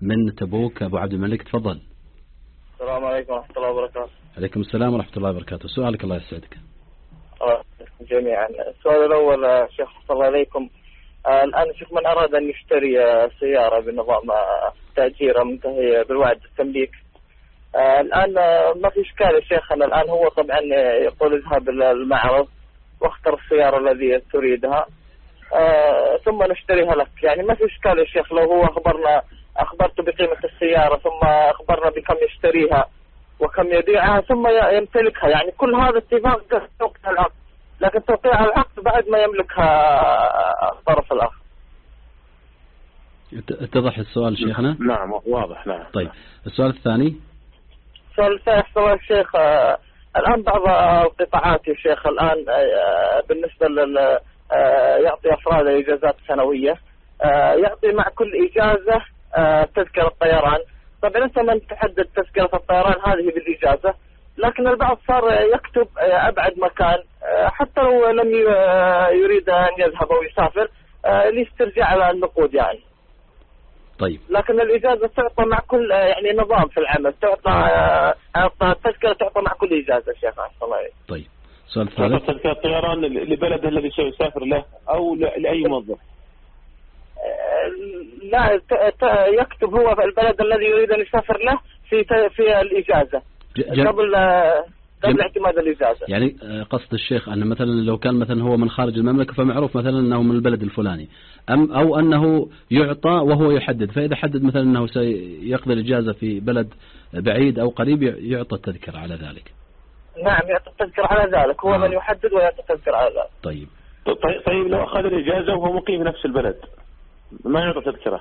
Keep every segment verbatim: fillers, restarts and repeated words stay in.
من تبوك أبو عبد الملك، تفضل. السلام عليكم ورحمة الله وبركاته. عليكم السلام ورحمة الله وبركاته. سؤالك الله يسعدك. جميعا. السؤال الأول شيخ صلى الله عليكم، آه الآن شيخ من أراد أن يشتري آه سيارة بنظام آه تأجير منتهية بالوعد التمليك، آه الآن آه ما في إشكال يا شيخ. أنا الآن هو طبعا يقول اذهب المعرض واختر السيارة الذي تريدها آه ثم نشتريها لك، يعني ما في إشكال يا شيخ. لو هو أخبرنا أخبرته بقيمة السيارة ثم أخبرنا بكم يشتريها وكم يبيعها ثم يمتلكها، يعني كل هذا اتفاق توقيع العقد، لكن توقيع العقد بعد ما يملكها الطرف الآخر. اتضح السؤال شيخنا؟ نعم واضح. نعم. طيب السؤال الثاني. السؤال الثاني يحصل يا شيخ، آه الآن بعض القطاعات يا شيخ الآن آه بالنسبة لل آه يعطي أفراد إجازات سنوية، آه يعطي مع كل إجازة آه تذكرة طيران. طبعا أنت من تحدد تذكرة الطيران هذه بالإجازة، لكن البعض صار يكتب آه أبعد مكان آه حتى لو لم يريد أن يذهب أو يسافر آه ليسترجع على النقود يعني. طيب. لكن الإجازة تعطى مع كل يعني نظام في العمل، تعطى التذكرة تعطى مع كل إجازة شيخ أحسن الله عليك. طيب السؤال الثالث. تذكرة الطيران لبلده الذي سيسافر له أو لأي موظف؟ لا يكتب هو في البلد الذي يريد أن يسافر له في في الإجازة قبل قبل اعتماد الإجازة. يعني قصد الشيخ أن مثلا لو كان مثلا هو من خارج المملكة فمعروف مثلا أنه من البلد الفلاني، أم أو أنه يعطى وهو يحدد، فإذا حدد مثلا أنه سيقضي الإجازة في بلد بعيد أو قريب يعطى التذكرة على ذلك. نعم يعطى التذكرة على ذلك، هو آه. من يحدد ويعطى التذكرة على ذلك. طيب. طيب لو أخذ الإجازة وهو مقيم في نفس البلد ما يعطى تذكرة؟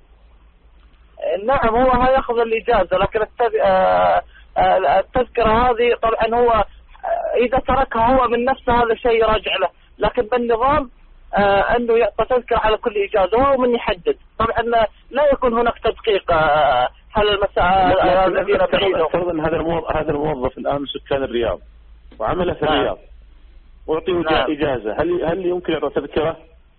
نعم هو يأخذ الإجازة، لكن التذكرة هذه طبعا هو إذا تركها هو من نفسه هذا شيء يراجع له، لكن بالنظام أنه يعطى تذكرة على كل إجازة وهو من يحدد. طبعا لا يكون هناك تدقيق هل المسألة الذين بعيدة. فرضا هذا الموظف هذا الموظف الآن من سكان الرياض وعمل في الرياض وأعطيه نعم. إجازة، هل هل يمكن يعطى تذكرة؟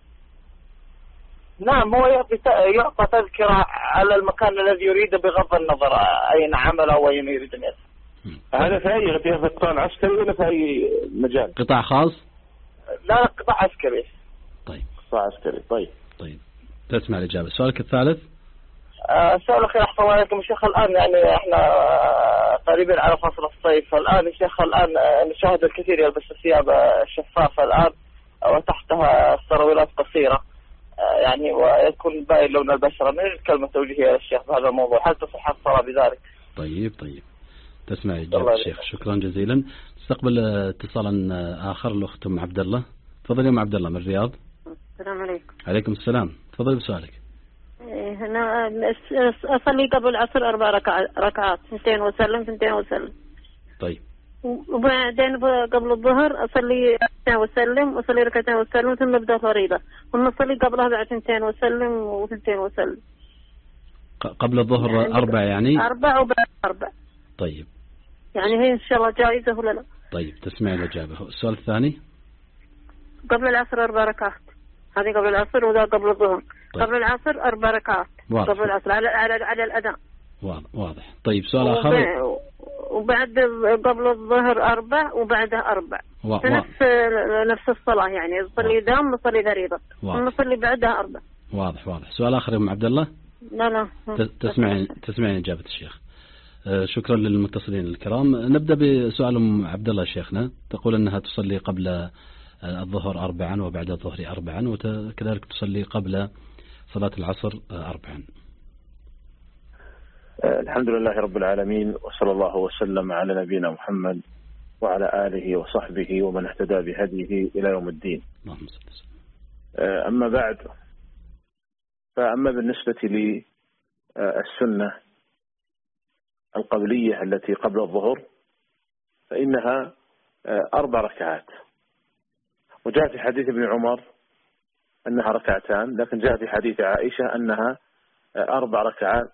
نعم هو يعطي يعطى تذكرة على المكان الذي يريده بغض النظر أين عمل أو أين يريد أن يذهب. هذا في أي في القطاع العسكري ولا في أي مجال؟ قطاع خاص؟ لا لا قطاع عسكري. طيب. قطاع عسكري. طيب. طيب تسمع الإجابة. سؤالك الثالث. السؤال الأخير أحسن الله عليكم الشيخ، الآن يعني إحنا قريبين على فصل الصيف، الآن الشيخ الآن نشاهد الكثير يلبس الثياب الشفافة الآن وتحتها سراويلات قصيرة يعني ويكون باين لون البشرة. من الكلمة توجيهية يا الشيخ بهذا الموضوع، هل تصح الصلاة بذلك؟ طيب طيب تسمع إجابة الشيخ، شكرا جزيلا. استقبل اتصالا آخر الأخت أم عبد الله. تفضل يا أم عبد الله من الرياض. السلام عليكم. عليكم السلام، تفضل بسؤالك. أنا أصلي قبل العصر أربع ركعات اثنتين وسلم اثنتين وسلم. طيب. وبعدين قبل الظهر أصلي ركعتين وسلم وأصلي ركعتين وسلم ثم أبدأ فريضة، ونصلي قبلها بعد اثنتين وسلم وثنتين وسلم. قبل الظهر يعني أربع يعني؟ أربع وبعد أربع. طيب. يعني هي إن شاء الله جائزة ولا لا؟ طيب تسمع الإجابة. السؤال الثاني. قبل العصر أربع ركعات، هذه قبل العصر وذا قبل الظهر. طيب. قبل العصر أربع ركعات. واضح. قبل العصر على على على الأذان. واضح. طيب سؤال آخر. وبعد قبل الظهر أربع وبعدها أربع. في نفس نفس الصلاة يعني نصلي دام نصلي فريضة ونصلي بعدها أربع. واضح واضح. سؤال آخر يا أم عبد الله. لا لا. تسمعين تسمعين إجابة الشيخ. آه شكرا للمتصلين الكرام. نبدأ بسؤال أم عبد الله شيخنا. تقول أنها تصلي قبل الظهر أربعا وبعد الظهر أربعا وكذلك تصلي قبل صلاة العصر أربعا. الحمد لله رب العالمين، وصلى الله وسلم على نبينا محمد وعلى آله وصحبه ومن اهتدى بهديه إلى يوم الدين. اللهم صل وسلم. أما بعد، فأما بالنسبة للسنة القبلية التي قبل الظهر فإنها أربع ركعات، وجاء في حديث ابن عمر أنها ركعتان، لكن جاء في حديث عائشة أنها أربع ركعات،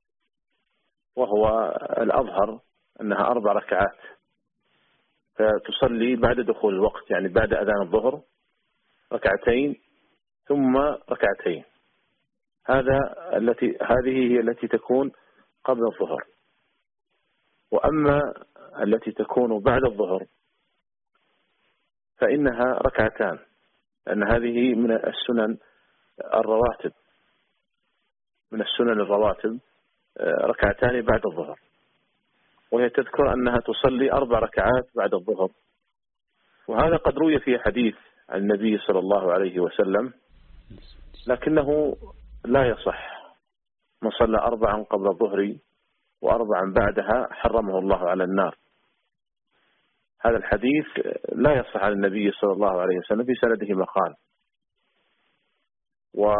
وهو الأظهر أنها أربع ركعات. فتصلي بعد دخول الوقت يعني بعد أذان الظهر ركعتين ثم ركعتين، هذا التي هذه هي التي تكون قبل الظهر. وأما التي تكون بعد الظهر فإنها ركعتان، لأن هذه من السنن الرواتب، من السنن الرواتب ركعتان بعد الظهر. وهي تذكر أنها تصلي أربع ركعات بعد الظهر، وهذا قد روي في حديث عن النبي صلى الله عليه وسلم، لكنه لا يصح. من صلى أربعا قبل الظهر وأربعا بعدها حرمه الله على النار. هذا الحديث لا يصح عن النبي صلى الله عليه وسلم، في سنده مقال، و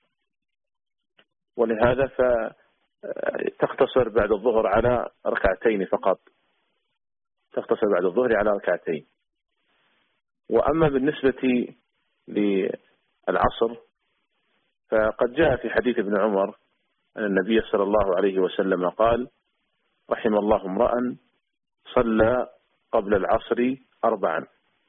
ولهذا فتختصر بعد الظهر على ركعتين فقط، تختصر بعد الظهر على ركعتين. وأما بالنسبة للعصر فقد جاء في حديث ابن عمر أن النبي صلى الله عليه وسلم قال: رحم الله امرأ صلى قبل العصر أربعا.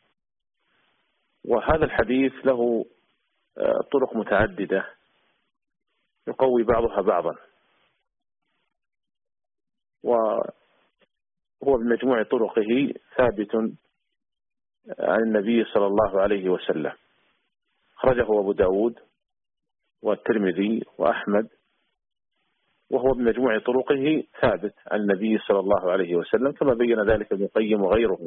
وهذا الحديث له طرق متعددة يقوي بعضها بعضا، وهو بمجموع طرقه ثابت عن النبي صلى الله عليه وسلم. خرجه أبو داود والترمذي وأحمد، وهو بمجموع طرقه ثابت عن النبي صلى الله عليه وسلم، كما بين ذلك ابن القيم وغيره.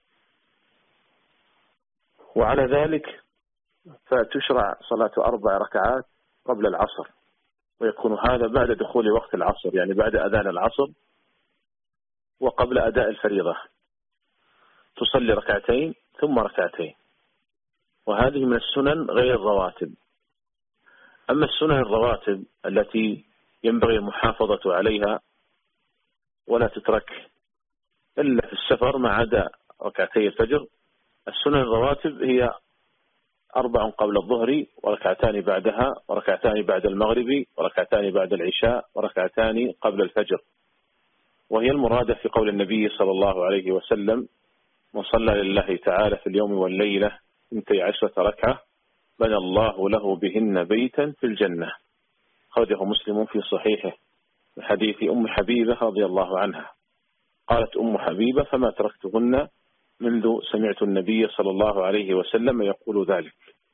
وعلى ذلك فتشرع صلاة أربع ركعات قبل العصر، ويكون هذا بعد دخول وقت العصر، يعني بعد أذان العصر وقبل أداء الفريضة. تصلي ركعتين ثم ركعتين، وهذه من السنن غير الرواتب. أما السنن الرواتب التي ينبغي المحافظة عليها ولا تترك إلا في السفر ما عدا ركعتي الفجر، السنن الرواتب هي أربع قبل الظهر وركعتان بعدها وركعتان بعد المغرب وركعتان بعد العشاء وركعتان قبل الفجر. وهي المرادة في قول النبي صلى الله عليه وسلم: من صلى لله تعالى في اليوم والليلة اثنتي عشرة ركعة بنى الله له بهن بيتا في الجنة. خرجه مسلم في صحيحه من حديث أم حبيبة رضي الله عنها قالت أم حبيبة: فما تركتهن منذ سمعت النبي صلى الله عليه وسلم يقول ذلك.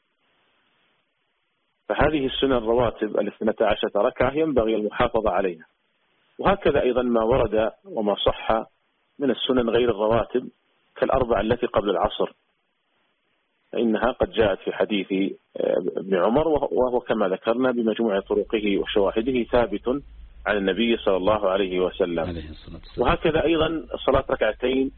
فهذه السنن الرواتب الاثنتا عشرة ركعة ينبغي المحافظة عليها. وهكذا أيضا ما ورد وما صح من السنن غير الرواتب كالأربع التي قبل العصر، فإنها قد جاءت في حديث ابن عمر، وهو كما ذكرنا بمجموع طرقه وشواهده ثابت عن النبي صلى الله عليه وسلم. وهكذا أيضا صلاة ركعتين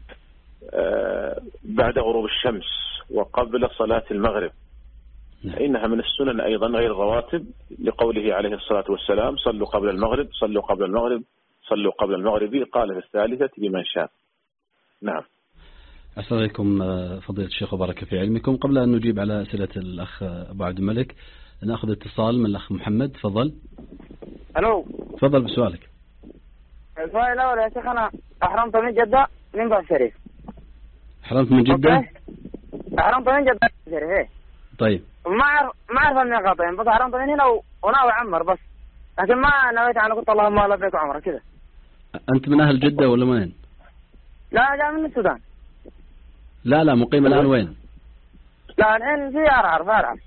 بعد غروب الشمس وقبل صلاة المغرب، فإنها من السنن أيضا غير الرواتب، لقوله عليه الصلاة والسلام: صلوا قبل المغرب صلوا قبل المغرب صلوا قبل المغرب، قال في الثالثة لمن شاء. نعم. السلام عليكم فضيلة الشيخ وبارك في علمكم. قبل أن نجيب على أسئلة الأخ أبو عبد الملك نأخذ اتصال من الأخ محمد. تفضل. ألو. تفضل بسؤالك. السؤال الأول يا شيخ، أنا أحرمت من جدة من باب شريف. أحرمت من جدة؟ أحرمت من جدة شريف. إيه. طيب. ما أعرف ما أعرف النقاطين، بس أحرمت من هنا وناوي عمر بس، لكن ما نويت أنا قلت اللهم لبيك عمرة كذا. أنت من أهل جدة ولا وين؟ لا جاء من السودان. لا لا مقيم الآن وين؟ لا الحين في عرعر في عرعر.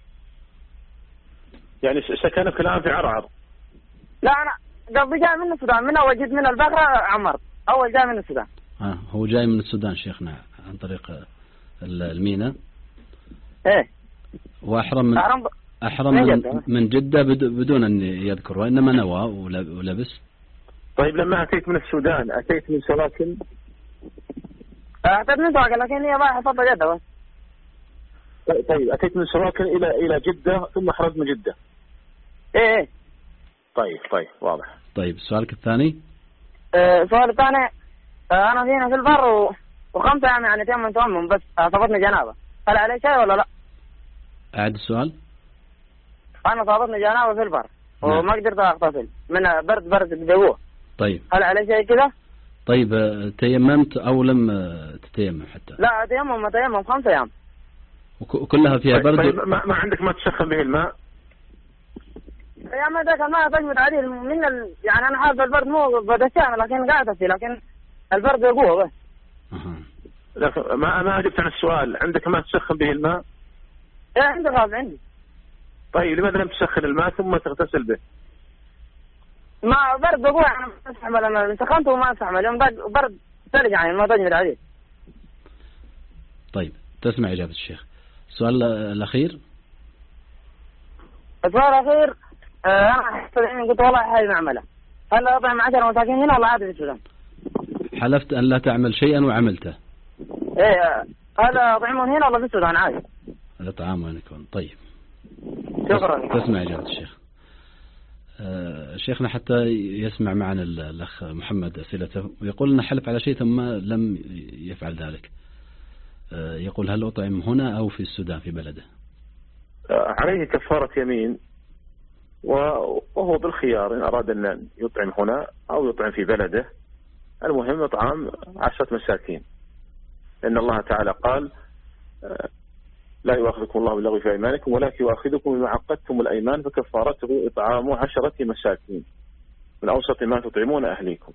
يعني سكنك الآن في عرعر؟ لا أنا قبل جاء من السودان، من أول جيت من البقرة عمرت، أول جاء من السودان. آه هو جاي من السودان شيخنا عن طريق المينا. إيه. وأحرم من أحرم, أحرم من, جدة. من جدة بدون أن يذكر، وإنما نوى ولبس. طيب لما أتيت من السودان أتيت من سواكن؟ أتيت من سواكن لكن هي ما حفظت جدة بس. طيب أتيت من سواكن إلى إلى جدة ثم أحرمت من جدة. إيه إيه. طيب طيب واضح. طيب سؤالك الثاني؟ أه السؤال الثاني، أه أنا فينا في البر و... وخمسة أيام يعني تيمم تيمم بس صابتني جنابة، هل عليه شيء ولا لا؟ أعد السؤال. أنا صابتني جنابة في البر وما قدرت أغتسل من برد برد الجو. طيب. هل عليه شيء كذا؟ طيب تيممت أو لم تتيمم حتى؟ لا تيمم ما تيمم خمسة أيام. وكلها فيها برد؟ طيب ما, ما عندك ما تسخن به الماء؟ يا ما ذاك ما تجمد عليه من ال... يعني أنا حاسس البرد مو بدشان لكن قاعدة فيه لكن البرد قوة بس. لكن ما ما أجبت عن السؤال. عندك ما تسخن به الماء؟ إيه عندي غاز عندي. طيب لماذا لم تسخن الماء ثم تغتسل به؟ ما برد قوة أنا ما أستحمل أنا سخنته وما أستحمل يوم برد ثلج يعني ما تجمد عليه. طيب تسمع إجابة الشيخ. السؤال الأخير. السؤال الأخير أنا أنا قلت والله هاي معملة. هل أطعم عشرة مساكين هنا ولا عادي في السودان؟ حلفت أن لا تعمل شيئا وعملته. إيه هل أطعمون هنا ولا في السودان عادي؟ هذا طعام وين يكون. طيب شكرا. تسمع إجابة الشيخ. آه شيخنا حتى يسمع معنا الأخ محمد أسئلته ويقول أن حلف على شيء ثم لم يفعل ذلك. آه يقول هل أطعم هنا أو في السودان في بلده؟ آه عليه كفارة يمين وهو بالخيار إن أراد أن يطعم هنا أو يطعم في بلده. المهم إطعام عشرة مساكين لأن الله تعالى قال لا يؤاخذكم الله باللغو في أيمانكم ولكن يؤاخذكم بما عقدتم الأيمان فكفارته إطعام عشرة مساكين من أوسط ما تطعمون أهليكم.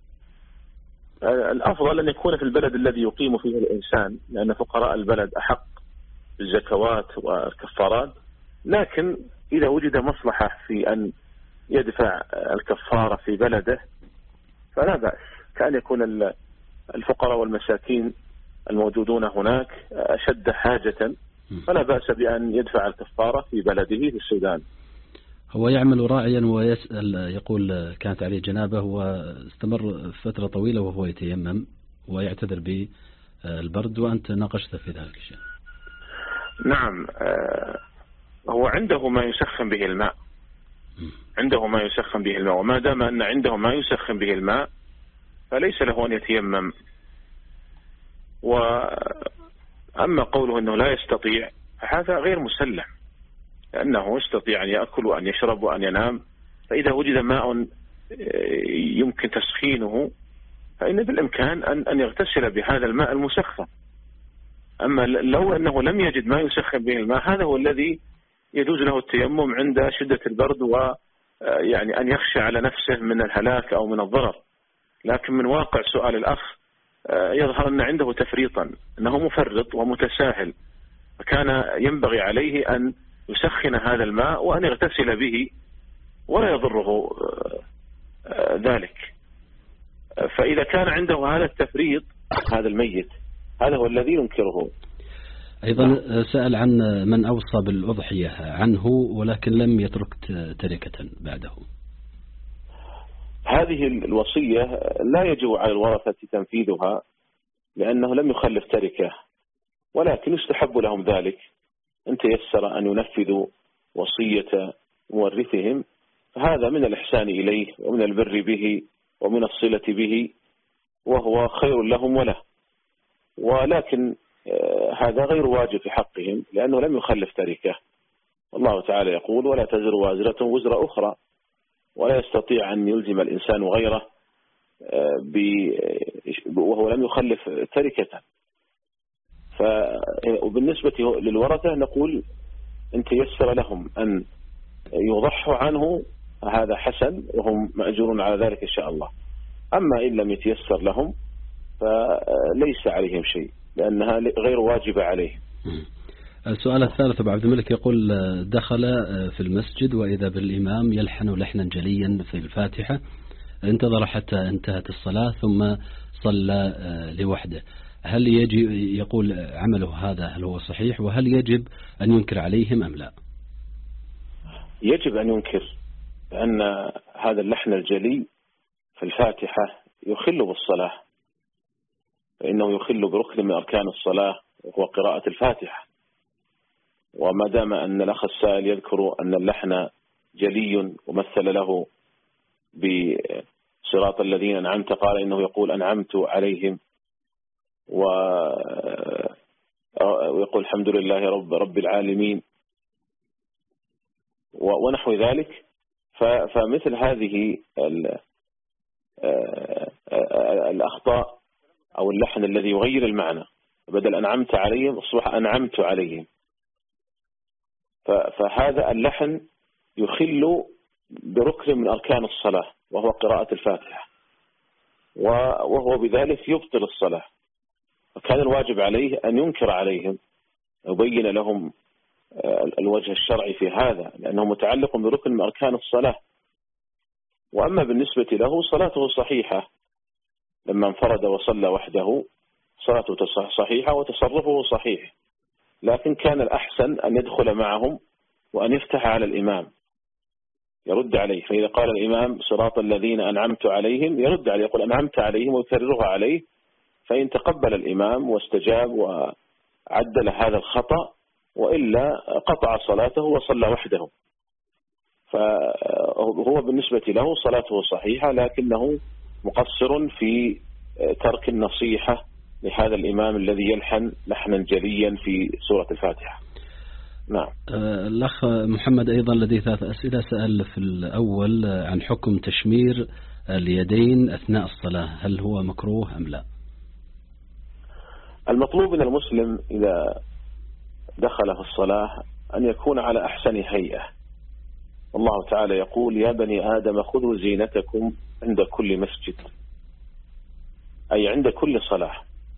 الأفضل أن يكون في البلد الذي يقيم فيه الإنسان لأن فقراء البلد أحق بالزكوات والكفارات. لكن إذا وجد مصلحة في أن يدفع الكفارة في بلده فلا بأس. كأن يكون الفقراء والمساكين الموجودون هناك أشد حاجة فلا بأس بأن يدفع الكفارة في بلده في السودان. هو يعمل راعيا ويسأل يقول كانت عليه جنابه واستمر فترة طويلة وهو يتيمم ويعتذر بالبرد وأنت ناقشت في ذلك الشيء. نعم هو عنده ما يسخن به الماء عنده ما يسخن به الماء وما دام أن عنده ما يسخن به الماء فليس له أن يتيمم. وأما قوله أنه لا يستطيع فهذا غير مسلم لأنه يستطيع أن يأكل وأن يشرب وأن ينام. فإذا وجد ماء يمكن تسخينه فإن بالإمكان أن أن يغتسل بهذا الماء المسخن. أما لو أنه لم يجد ما يسخن به الماء هذا هو الذي يجوز له التيمم عند شدة البرد ويعني أن يخشى على نفسه من الهلاك أو من الضرر. لكن من واقع سؤال الأخ يظهر أن عنده تفريطا أنه مفرط ومتساهل فكان ينبغي عليه أن يسخن هذا الماء وأن يغتسل به ولا يضره ذلك. فإذا كان عنده هذا التفريط هذا الميت هذا هو الذي ينكره. أيضا سأل عن من أوصى بالأضحية عنه ولكن لم يترك تركة بعده. هذه الوصية لا يجب على الورثة تنفيذها لأنه لم يخلف تركة ولكن يستحب لهم ذلك أن تيسر أن ينفذوا وصية مورثهم فهذا من الإحسان إليه ومن البر به ومن الصلة به وهو خير لهم وله. ولكن هذا غير واجب في حقهم لأنه لم يخلف تركة. الله تعالى يقول ولا تزر وازرة وزر أخرى ولا يستطيع أن يلزم الإنسان غيره وهو لم يخلف تركة. وبالنسبة للورثة نقول إن تيسر لهم أن يضحوا عنه هذا حسن وهم مأجورون على ذلك إن شاء الله. أما إن لم يتيسر لهم فليس عليهم شيء لأنها غير واجبة عليهم. السؤال الثالث أبو عبد الملك يقول دخل في المسجد وإذا بالإمام يلحن لحنا جليا في الفاتحة انتظر حتى انتهت الصلاة ثم صلى لوحده. هل يجب يقول عمله هذا هل هو صحيح وهل يجب أن ينكر عليهم أم لا؟ يجب أن ينكر لأن هذا اللحن الجلي في الفاتحة يخل بالصلاة فإنه يخل بركن من أركان الصلاة وهو قراءة الفاتحة. وما دام أن الأخ السائل يذكر أن اللحن جلي ومثل له بصراط الذين أنعمت قال إنه يقول أنعمت عليهم ويقول الحمد لله رب رب العالمين ونحو ذلك. فمثل هذه الأخطاء أو اللحن الذي يغير المعنى بدل أنعمت عليهم أصبح أنعمت عليهم فهذا اللحن يخل بركن من أركان الصلاة وهو قراءة الفاتحة، وهو بذلك يبطل الصلاة، فكان الواجب عليه أن ينكر عليهم، يبين لهم الوجه الشرعي في هذا، لأنه متعلق بركن من أركان الصلاة. وأما بالنسبة له صلاته صحيحة، لما انفرد وصلى وحده صلاته صحيحة وتصرفه صحيح، لكن كان الأحسن أن يدخل معهم وأن يفتح على الإمام يرد عليه. فإذا قال الإمام صراط الذين أنعمت عليهم يرد عليه، يقول أنعمت عليهم ويكررها عليه، فإن تقبل الإمام واستجاب وعدل هذا الخطأ، وإلا قطع صلاته وصلى وحده. فهو بالنسبة له صلاته صحيحة، لكنه مقصر في ترك النصيحة لهذا الإمام الذي يلحن لحنا جليا في سورة الفاتحة. نعم. الأخ محمد أيضا لديه ثلاث أسئلة. سأل في الأول عن حكم تشمير اليدين أثناء الصلاة، هل هو مكروه أم لا؟ المطلوب من المسلم إذا دخل في الصلاة أن يكون على أحسن هيئة. الله تعالى يقول يا بني آدم خذوا زينتكم عند كل مسجد، أي عند كل صلاة.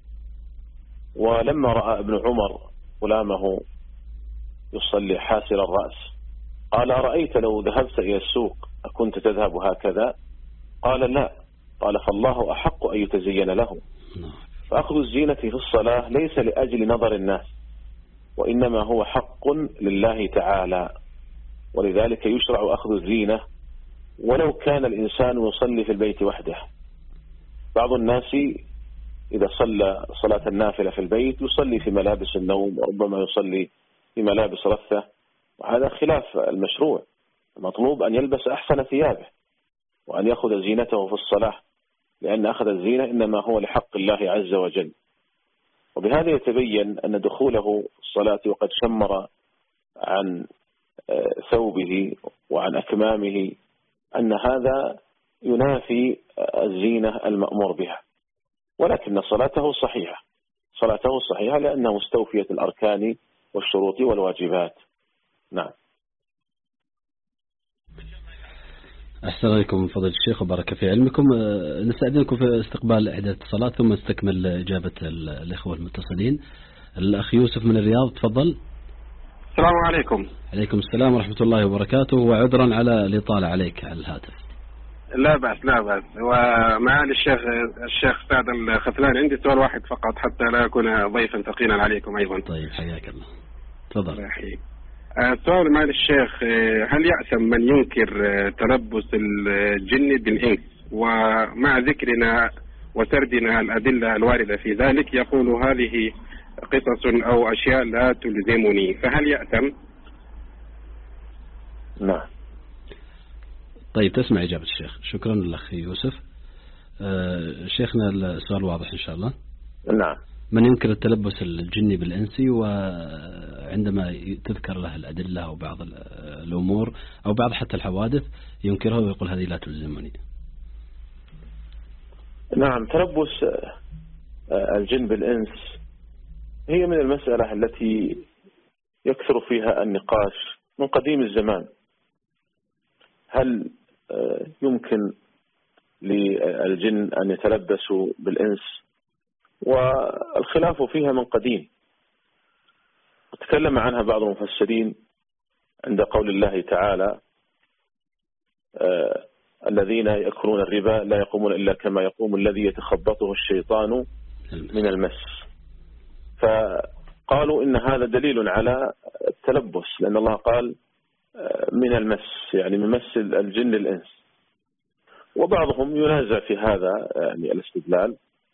ولما رأى ابن عمر غلامه يصلي حاسر الرأس قال أرأيت لو ذهبت إلى السوق أكنت تذهب هكذا؟ قال لا. قال فالله أحق أن يتزين له. فأخذ الزينة في الصلاة ليس لأجل نظر الناس، وإنما هو حق لله تعالى، ولذلك يشرع أخذ الزينة ولو كان الإنسان يصلي في البيت وحده. بعض الناس إذا صلى صلاة النافلة في البيت يصلي في ملابس النوم، وربما يصلي في ملابس رثة، وهذا خلاف المشروع. المطلوب أن يلبس أحسن ثيابه وأن يأخذ زينته في الصلاة، لأن أخذ الزينة إنما هو لحق الله عز وجل. وبهذا يتبين أن دخوله الصلاة وقد شمر عن ثوبه وعن أكمامه أن هذا ينافي الزينة المأمور بها، ولكن صلاته صحيحة، صلاته صحيحة لأنه مستوفية الأركان والشروط والواجبات. نعم. أحسن عليكم فضيلة الشيخ وبارك في علمكم. نستأذنكم في استقبال إحدى الاتصالات ثم نستكمل إجابة الإخوة المتصلين. الأخ يوسف من الرياض تفضل. السلام عليكم. عليكم السلام ورحمة الله وبركاته، وعذرا على الإطالة عليك على الهاتف. لا بأس لا بأس. ومعالي الشيخ الشيخ سعد الخثلاني عندي سؤال واحد فقط حتى لا أكون ضيفا ثقيلا عليكم أيضا. طيب حياك الله. تفضل. السؤال معالي الشيخ، هل يأثم من ينكر تلبس الجن بالإنس، ومع ذكرنا وسردنا الأدلة الواردة في ذلك يقول هذه قصص أو أشياء لا تلزمني، فهل يأثم؟ نعم. طيب تسمع إجابة الشيخ. شكرا للأخ يوسف. أه شيخنا السؤال واضح إن شاء الله. نعم. من ينكر التلبس الجني بالإنسي وعندما تذكر له الأدلة أو بعض الأمور أو بعض حتى الحوادث ينكرها ويقول هذه لا تلزمني. نعم. تلبس الجن بالإنس هي من المسألة التي يكثر فيها النقاش من قديم الزمان. هل يمكن للجن أن يتلبسوا بالإنس؟ والخلاف فيها من قديم، تكلم عنها بعض المفسرين عند قول الله تعالى آه الذين يأكلون الربا لا يقومون إلا كما يقوم الذي يتخبطه الشيطان من المس. فقالوا إن هذا دليل على التلبس، لأن الله قال آه من المس، يعني من مس الجن الإنس. وبعضهم ينازع في هذا يعني الاستدلال،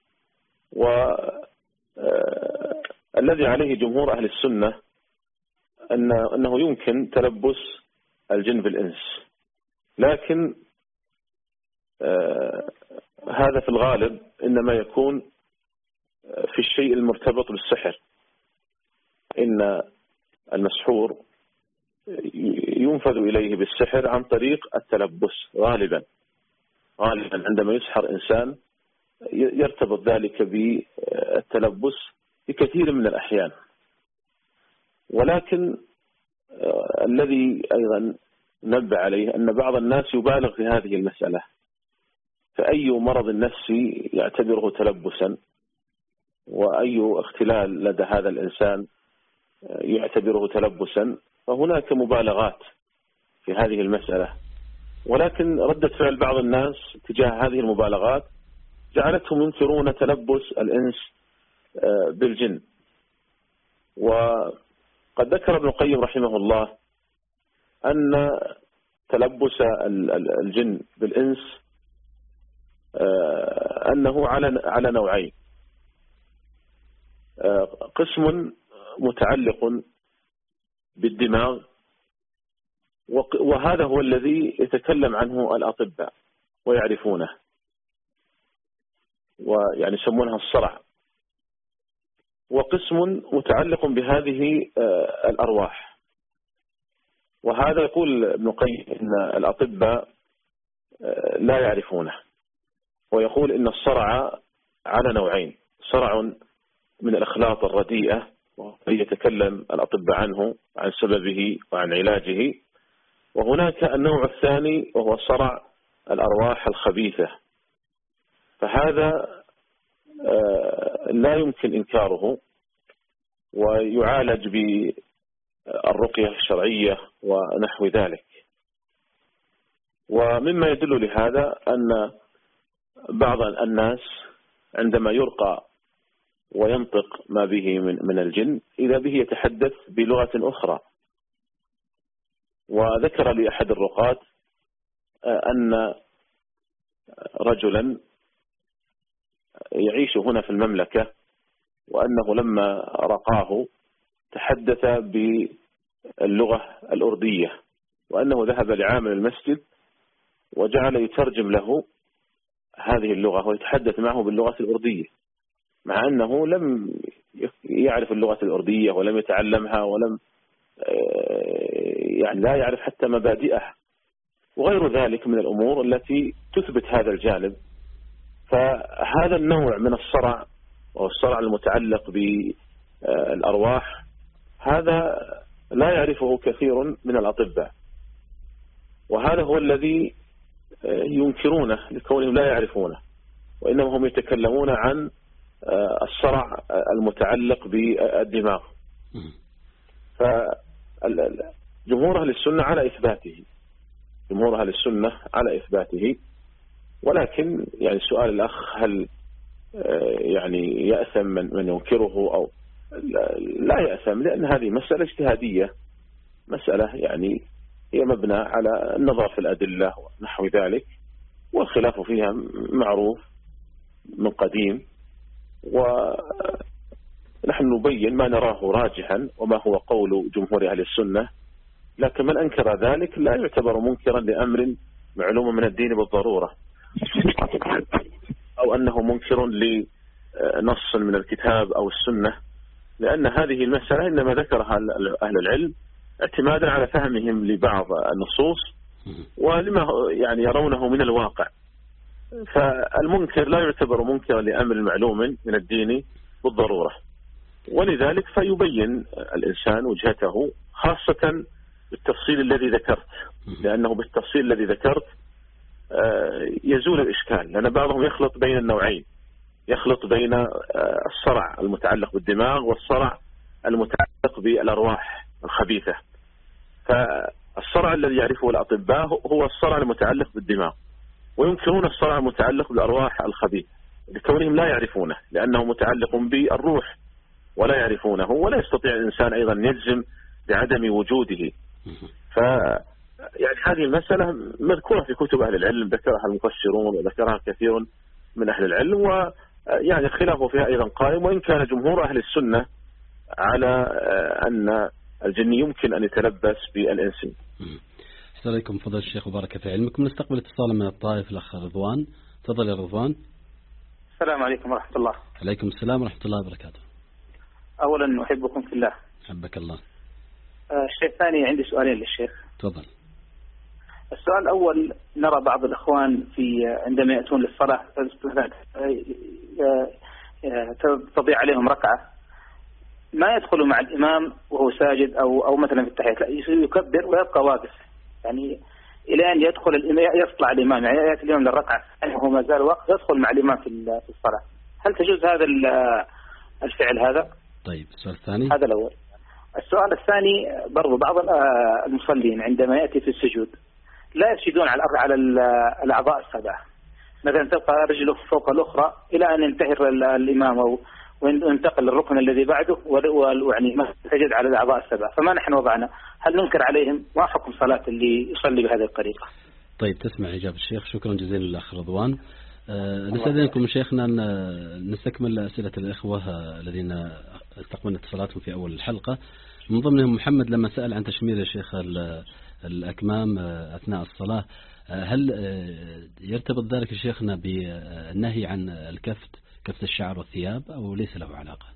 والذي عليه جمهور أهل السنة أن أنه يمكن تلبس الجن بالإنس، لكن هذا في الغالب إنما يكون في الشيء المرتبط بالسحر. إن المسحور ينفذ إليه بالسحر عن طريق التلبس غالبا غالبا عندما يسحر إنسان يرتبط ذلك بالتلبس في كثير من الأحيان. ولكن الذي أيضا نبه عليه أن بعض الناس يبالغ في هذه المسألة، فأي مرض نفسي يعتبره تلبسا، وأي اختلال لدى هذا الإنسان يعتبره تلبسا، فهناك مبالغات في هذه المسألة. ولكن ردة فعل بعض الناس تجاه هذه المبالغات جعلتهم ينكرون تلبس الإنس بالجن. وقد ذكر ابن القيم رحمه الله أن تلبس الجن بالإنس أنه على على نوعين: قسم متعلق بالدماغ، وهذا هو الذي يتكلم عنه الأطباء ويعرفونه، ويعني يسمونها الصرع. وقسم متعلق بهذه الأرواح، وهذا يقول ابن القيم إن الأطباء لا يعرفونه، ويقول إن الصرع على نوعين: صرع من الأخلاط الرديئة يتكلم الأطباء عنه عن سببه وعن علاجه، وهناك النوع الثاني وهو صرع الأرواح الخبيثة، فهذا لا يمكن إنكاره، ويعالج بالرقية الشرعية ونحو ذلك. ومما يدل لهذا أن بعض الناس عندما يرقى وينطق ما به من من الجن إذا به يتحدث بلغة أخرى. وذكر لي أحد الرقاة أن رجلا يعيش هنا في المملكة، وأنه لما رقاه تحدث باللغة الأردية، وأنه ذهب لعامل المسجد وجعل يترجم له هذه اللغة ويتحدث معه باللغة الأردية، مع أنه لم يعرف اللغة الأردية ولم يتعلمها ولم يعني لا يعرف حتى مبادئها وغير ذلك من الأمور التي تثبت هذا الجانب. فهذا النوع من الصرع وهو الصرع المتعلق بالأرواح هذا لا يعرفه كثير من الأطباء، وهذا هو الذي ينكرونه لكونهم لا يعرفونه، وإنما هم يتكلمون عن الصرع المتعلق بالدماغ. فجمهور أهل السنة على إثباته جمهور أهل السنة على إثباته ولكن يعني سؤال الأخ هل يعني يأثم من من ينكره أو لا يأثم، لأن هذه مسألة اجتهادية، مسألة يعني هي مبنى على النظر في الأدلة ونحو ذلك، والخلاف فيها معروف من قديم، ونحن نبين ما نراه راجحا وما هو قول جمهور أهل السنة، لكن من أنكر ذلك لا يعتبر منكرا لأمر معلوم من الدين بالضرورة، أو أنه منكر لنص من الكتاب أو السنة، لأن هذه المسألة إنما ذكرها أهل العلم اعتمادا على فهمهم لبعض النصوص ولما يعني يرونه من الواقع. فالمنكر لا يعتبر منكرا لأمر معلوم من الدين بالضرورة، ولذلك فيبين الإنسان وجهته خاصة بالتفصيل الذي ذكرت، لأنه بالتفصيل الذي ذكرت يزول الإشكال، لأن بعضهم يخلط بين النوعين، يخلط بين الصرع المتعلق بالدماغ والصرع المتعلق بالأرواح الخبيثة. فالصرع الذي يعرفه الأطباء هو الصرع المتعلق بالدماغ، وينكرون الصرع المتعلق بالأرواح الخبيثة لكونهم لا يعرفونه، لأنه متعلق بالروح ولا يعرفونه، ولا يستطيع الإنسان أيضا يجزم بعدم وجوده. ف يعني هذه المسألة مذكورة في كتب أهل العلم، ذكرها المفسرون وذكرها كثير من أهل العلم، ويعني الخلاف فيها أيضا قائم، وإن كان جمهور أهل السنة على أن الجن يمكن أن يتلبس بالإنس. السلام عليكم فضل الشيخ وبارك في علمكم. نستقبل اتصالا من الطائف الأخ رضوان. تفضل يا رضوان. السلام عليكم ورحمة الله. عليكم السلام ورحمة الله وبركاته. أولا أحبكم في الله. حبك الله. الشيء الثاني عندي سؤالين للشيخ. تفضل. السؤال الأول، نرى بعض الإخوان في عندما يأتون للصلاة تضيع عليهم ركعة، ما يدخلوا مع الإمام وهو ساجد أو أو مثلا في التحية، لا يكبر ويبقى واقف يعني إلى أن يدخل الإمام يطلع الإمام، يعني يأتي اليوم للركعة الثانية وهو ما زال وقت يدخل مع الإمام في في الصلاة، هل تجوز هذا الفعل هذا؟ طيب السؤال الثاني. هذا الأول. السؤال الثاني برضو بعض المصلين عندما يأتي في السجود لا يسجدون على على الأعضاء السبعة، مثلا تبقى رجله فوق الأخرى إلى أن ينتهي الإمام وينتقل للركن الذي بعده ويعني ما سجد على الأعضاء السبعة، فما نحن وضعنا؟ هل ننكر عليهم؟ ما حكم صلاة اللي يصلي بهذه الطريقة؟ طيب تسمع إجابة الشيخ. شكرا جزيلا للأخ رضوان. أه نستأذنكم شيخنا أن نستكمل أسئلة الإخوة الذين استقبلنا اتصالاتهم في أول الحلقة، من ضمنهم محمد لما سأل عن تشمير يا شيخ الأكمام أثناء الصلاة، هل يرتبط ذلك يا شيخنا بالنهي عن الكفت كفت الشعر والثياب أو ليس له علاقة؟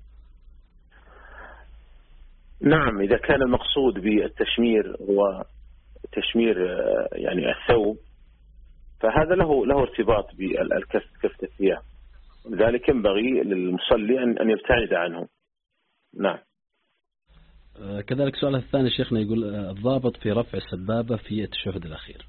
نعم، إذا كان المقصود بالتشمير هو تشمير يعني الثوب فهذا له له ارتباط بالكفت كفت الثياب، لذلك ينبغي للمصلي أن يبتعد عنه. نعم. كذلك سؤال الثاني شيخنا يقول الضابط في رفع السبابة في التشهد الأخير.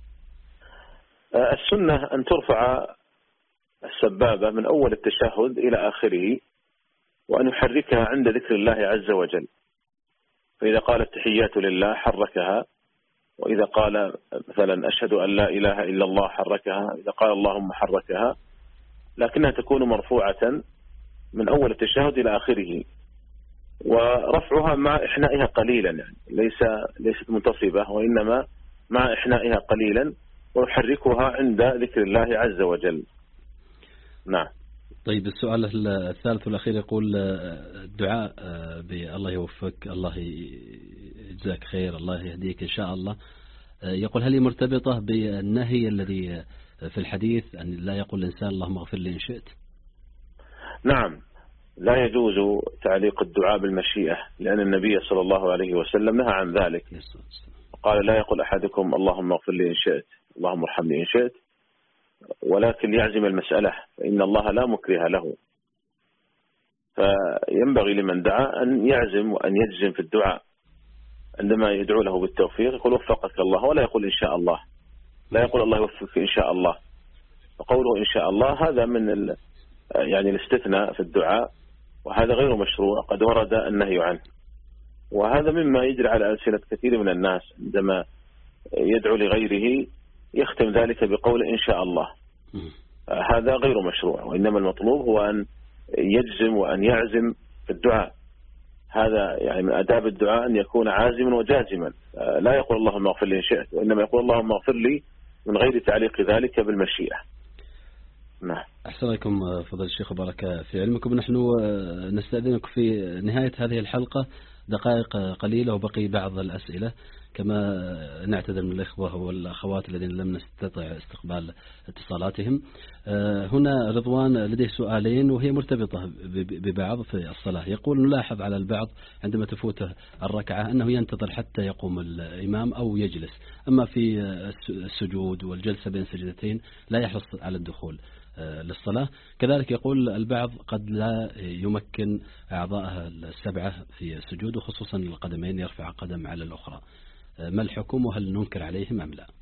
السنة أن ترفع السبابة من أول التشهد إلى آخره، وأن يحركها عند ذكر الله عز وجل، فإذا قال التحيات لله حركها، وإذا قال مثلا أشهد أن لا إله إلا الله حركها، إذا قال اللهم حركها، لكنها تكون مرفوعة من أول التشهد إلى آخره، ورفعها مع إحنائها قليلا، يعني ليس ليست منتصبة، وإنما مع إحنائها قليلا، ويحركها عند ذكر الله عز وجل. نعم. طيب السؤال الثالث والأخير يقول الدعاء بالله يوفقك، الله يجزاك خير، الله يهديك إن شاء الله، يقول هل هي مرتبطة بالنهي الذي في الحديث أن لا يقول الإنسان اللهم اغفر لي إن شئت؟ نعم، لا يجوز تعليق الدعاء بالمشيئة، لأن النبي صلى الله عليه وسلم نهى عن ذلك، قال لا يقول أحدكم اللهم اغفر لي إن شئت، اللهم ارحمني إن شئت، ولكن يعزم المسألة، فإن الله لا مكره له، فينبغي لمن دعا أن يعزم وأن يجزم في الدعاء، عندما يدعو له بالتوفيق يقول وفقك الله، ولا يقول إن شاء الله، لا يقول الله يوفقك إن شاء الله، فقوله إن شاء الله هذا من يعني الاستثناء في الدعاء، وهذا غير مشروع، قد ورد النهي عنه، وهذا مما يجري على ألسنة كثير من الناس، عندما يدعو لغيره يختم ذلك بقول إن شاء الله، هذا غير مشروع، وإنما المطلوب هو أن يجزم وأن يعزم في الدعاء، هذا يعني من آداب الدعاء أن يكون عازما وجازما، لا يقول اللهم اغفر لي إن شئت، وإنما يقول اللهم اغفر لي من غير تعليق ذلك بالمشيئة. نعم. أحسن لكم فضل الشيخ وبارك في علمكم. نحن نستأذنك في نهاية هذه الحلقة دقائق قليلة وبقي بعض الأسئلة، كما نعتذر من الإخوة والأخوات الذين لم نستطع استقبال اتصالاتهم. هنا رضوان لديه سؤالين وهي مرتبطة ببعض في الصلاة، يقول نلاحظ على البعض عندما تفوته الركعة أنه ينتظر حتى يقوم الإمام أو يجلس، أما في السجود والجلسة بين سجدتين لا يحرص على الدخول للصلاة. كذلك يقول البعض قد لا يمكن أعضائها السبعة في السجود، وخصوصا القدمين يرفع قدم على الأخرى، ما الحكم وهل ننكر عليهم أم لا؟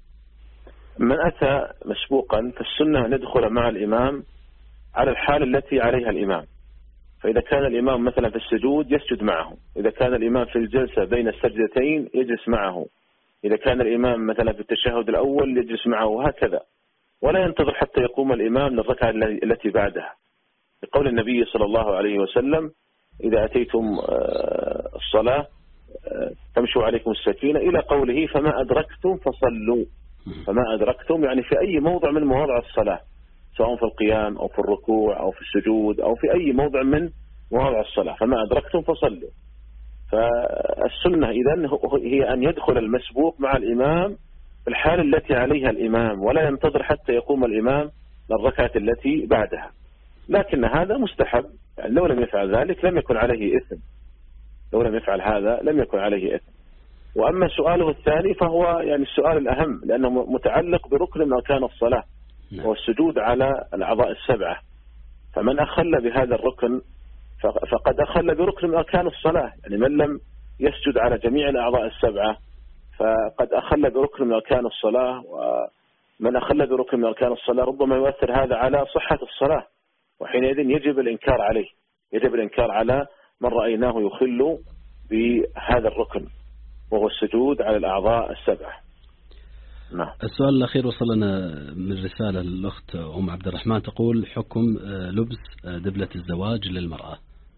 من أتى مسبوقا فالسنة أن يدخل مع الإمام على الحال التي عليها الإمام، فإذا كان الإمام مثلا في السجود يسجد معه، إذا كان الإمام في الجلسة بين السجدتين يجلس معه، إذا كان الإمام مثلا في التشهد الأول يجلس معه، وهكذا، ولا ينتظر حتى يقوم الإمام للركعة التي بعدها، لقول النبي صلى الله عليه وسلم إذا أتيتم الصلاة تمشوا عليكم السكينة، إلى قوله فما أدركتم فصلوا، فما أدركتم يعني في أي موضع من مواضع الصلاة، سواء في القيام أو في الركوع أو في السجود أو في أي موضع من مواضع الصلاة، فما أدركتم فصلوا. فالسنة إذن هي أن يدخل المسبوق مع الإمام في الحال التي عليها الإمام، ولا ينتظر حتى يقوم الإمام للركعة التي بعدها، لكن هذا مستحب، يعني لو لم يفعل ذلك لم يكن عليه إثم، لو لم يفعل هذا لم يكن عليه إثم. وأما سؤاله الثاني فهو يعني السؤال الأهم، لأنه متعلق بركن من أركان الصلاة، هو السجود على الأعضاء السبعة، فمن أخل بهذا الركن فقد أخل بركن من أركان الصلاة، يعني من لم يسجد على جميع الأعضاء السبعة فقد أخل بركن من أركان الصلاة، ومن أخل بركن من أركان الصلاة ربما يؤثر هذا على صحة الصلاة، وحينئذ يجب الإنكار عليه، يجب الإنكار على من رأيناه يخل بهذا الركن وهو السجود على الأعضاء السبعة. نعم. السؤال الأخير وصل لنا من رسالة الأخت أم عبد الرحمن تقول: حكم لبس دبلة الزواج للمرأة.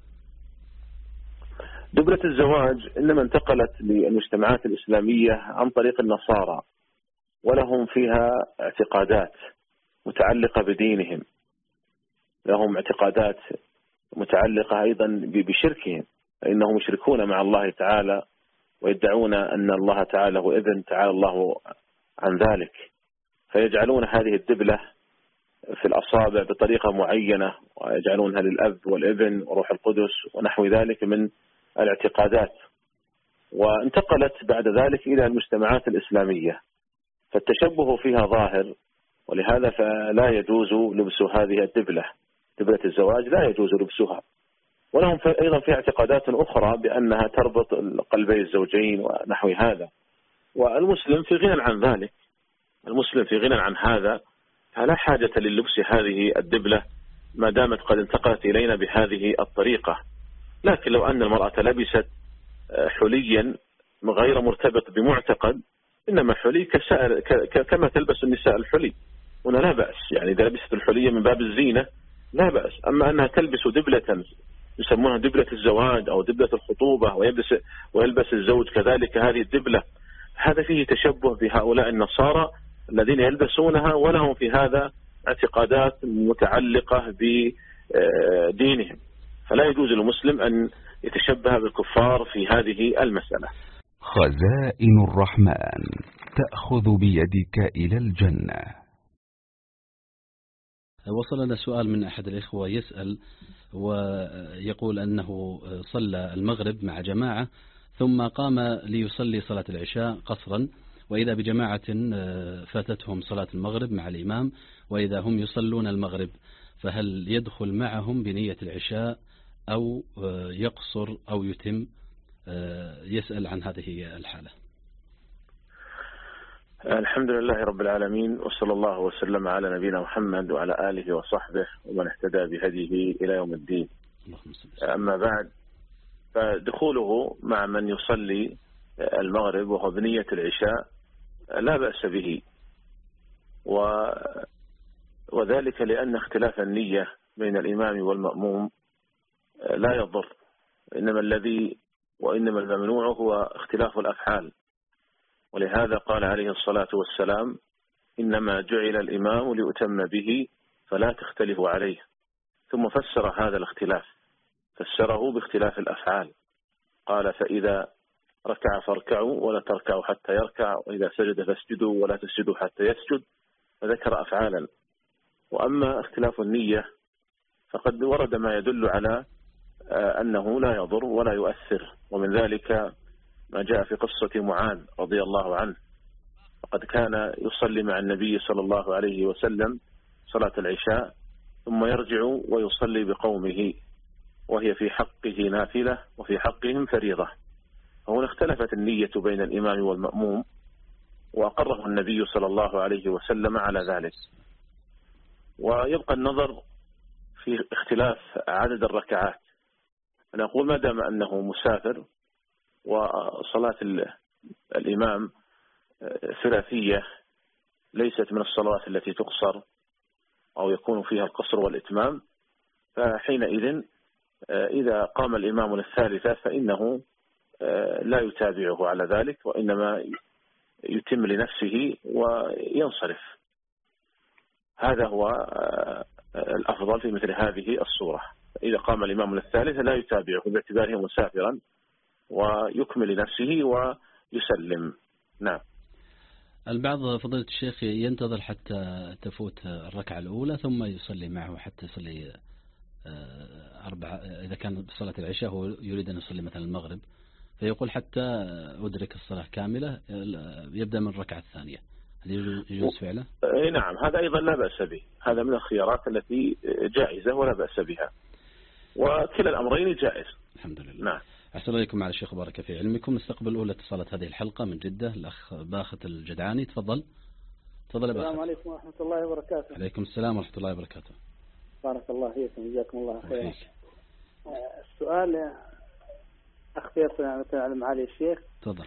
دبلة الزواج إنما انتقلت للمجتمعات الإسلامية عن طريق النصارى، ولهم فيها اعتقادات متعلقة بدينهم، لهم اعتقادات متعلقة أيضا بشركهم، فإنهم يشركون مع الله تعالى ويدعون أن الله تعالى هو ابن، تعالى الله عن ذلك، فيجعلون هذه الدبلة في الأصابع بطريقة معينة، ويجعلونها للأب والابن وروح القدس ونحو ذلك من الاعتقادات، وانتقلت بعد ذلك إلى المجتمعات الإسلامية، فالتشبه فيها ظاهر، ولهذا فلا يجوز لبس هذه الدبلة، دبلة الزواج لا يجوز لبسها. ولهم أيضا في اعتقادات أخرى بأنها تربط قلبي الزوجين ونحو هذا، والمسلم في غنى عن ذلك، المسلم في غنى عن هذا، فلا حاجة للبس هذه الدبلة ما دامت قد انتقلت إلينا بهذه الطريقة. لكن لو أن المرأة لبست حليا غير مرتبط بمعتقد، إنما حلي كما تلبس النساء الحلي، هنا لا بأس، يعني إذا لبست الحلية من باب الزينة لا بأس. أما أنها تلبس دبلة يسمونها دبلة الزواج أو دبلة الخطوبة، ويلبس, ويلبس الزوج كذلك هذه الدبلة، هذا فيه تشبه بهؤلاء النصارى الذين يلبسونها ولهم في هذا اعتقادات متعلقة بدينهم، فلا يجوز للمسلم أن يتشبه بالكفار في هذه المسألة. خزائن الرحمن تأخذ بيدك إلى الجنة. وصل لنا سؤال من أحد الإخوة يسأل ويقول أنه صلى المغرب مع جماعة ثم قام ليصلي صلاة العشاء قصرا، وإذا بجماعة فاتتهم صلاة المغرب مع الإمام وإذا هم يصلون المغرب، فهل يدخل معهم بنية العشاء أو يقصر أو يتم؟ يسأل عن هذه الحالة. الحمد لله رب العالمين، وصلى الله وسلم على نبينا محمد وعلى آله وصحبه ومن اهتدى بهديه إلى يوم الدين. أما بعد، فدخوله مع من يصلي المغرب وهو بنية العشاء لا بأس به، وذلك لأن اختلاف النية بين الإمام والمأموم لا يضر، إنما الذي وإنما الممنوع هو اختلاف الأفعال، ولهذا قال عليه الصلاة والسلام: إنما جعل الإمام ليؤتم به فلا تختلفوا عليه. ثم فسر هذا الاختلاف، فسره باختلاف الأفعال، قال: فإذا ركع فاركعوا ولا تركعوا حتى يركع، وإذا سجد فاسجدوا ولا تسجدوا حتى يسجد، فذكر أفعالا. وأما اختلاف النية فقد ورد ما يدل على أنه لا يضر ولا يؤثر، ومن ذلك ما جاء في قصة معاذ رضي الله عنه، وقد كان يصلي مع النبي صلى الله عليه وسلم صلاة العشاء ثم يرجع ويصلي بقومه، وهي في حقه نافلة وفي حقهم فريضة، فهنا اختلفت النية بين الإمام والمأموم، وأقره النبي صلى الله عليه وسلم على ذلك. ويبقى النظر في اختلاف عدد الركعات، نقول ما دام أنه مسافر وصلاة الإمام ثلاثية ليست من الصلوات التي تقصر أو يكون فيها القصر والإتمام، فحينئذ إذا قام الإمام للثالثة فإنه لا يتابعه على ذلك، وإنما يتم لنفسه وينصرف. هذا هو الأفضل في مثل هذه الصورة. إذا قام الإمام للثالثة لا يتابعه باعتباره مسافرا، ويكمل لنفسه ويسلم. نعم. البعض فضيلة الشيخ ينتظر حتى تفوت الركعة الأولى ثم يصلي معه حتى يصلي أربعة، إذا كان بصلاة العشاء هو يريد أن يصلي مثلا المغرب، فيقول حتى أدرك الصلاة كاملة يبدأ من الركعة الثانية، هل يجوز فعله؟ نعم، هذا أيضا لا بأس به، هذا من الخيارات التي جائزة ولا بأس بها، وكلا الأمرين جائز. الحمد لله. نعم. أحسن عليكم مع الشيخ بارك في علمكم. نستقبل أولى اتصالات هذه الحلقة من جدة، الأخ باخت الجدعاني. تفضل تفضل يا باخت. السلام عليكم ورحمة الله وبركاته. عليكم السلام ورحمة الله وبركاته. بارك الله فيكم جزاكم الله خير. السؤال أخير على معالي الشيخ. تفضل.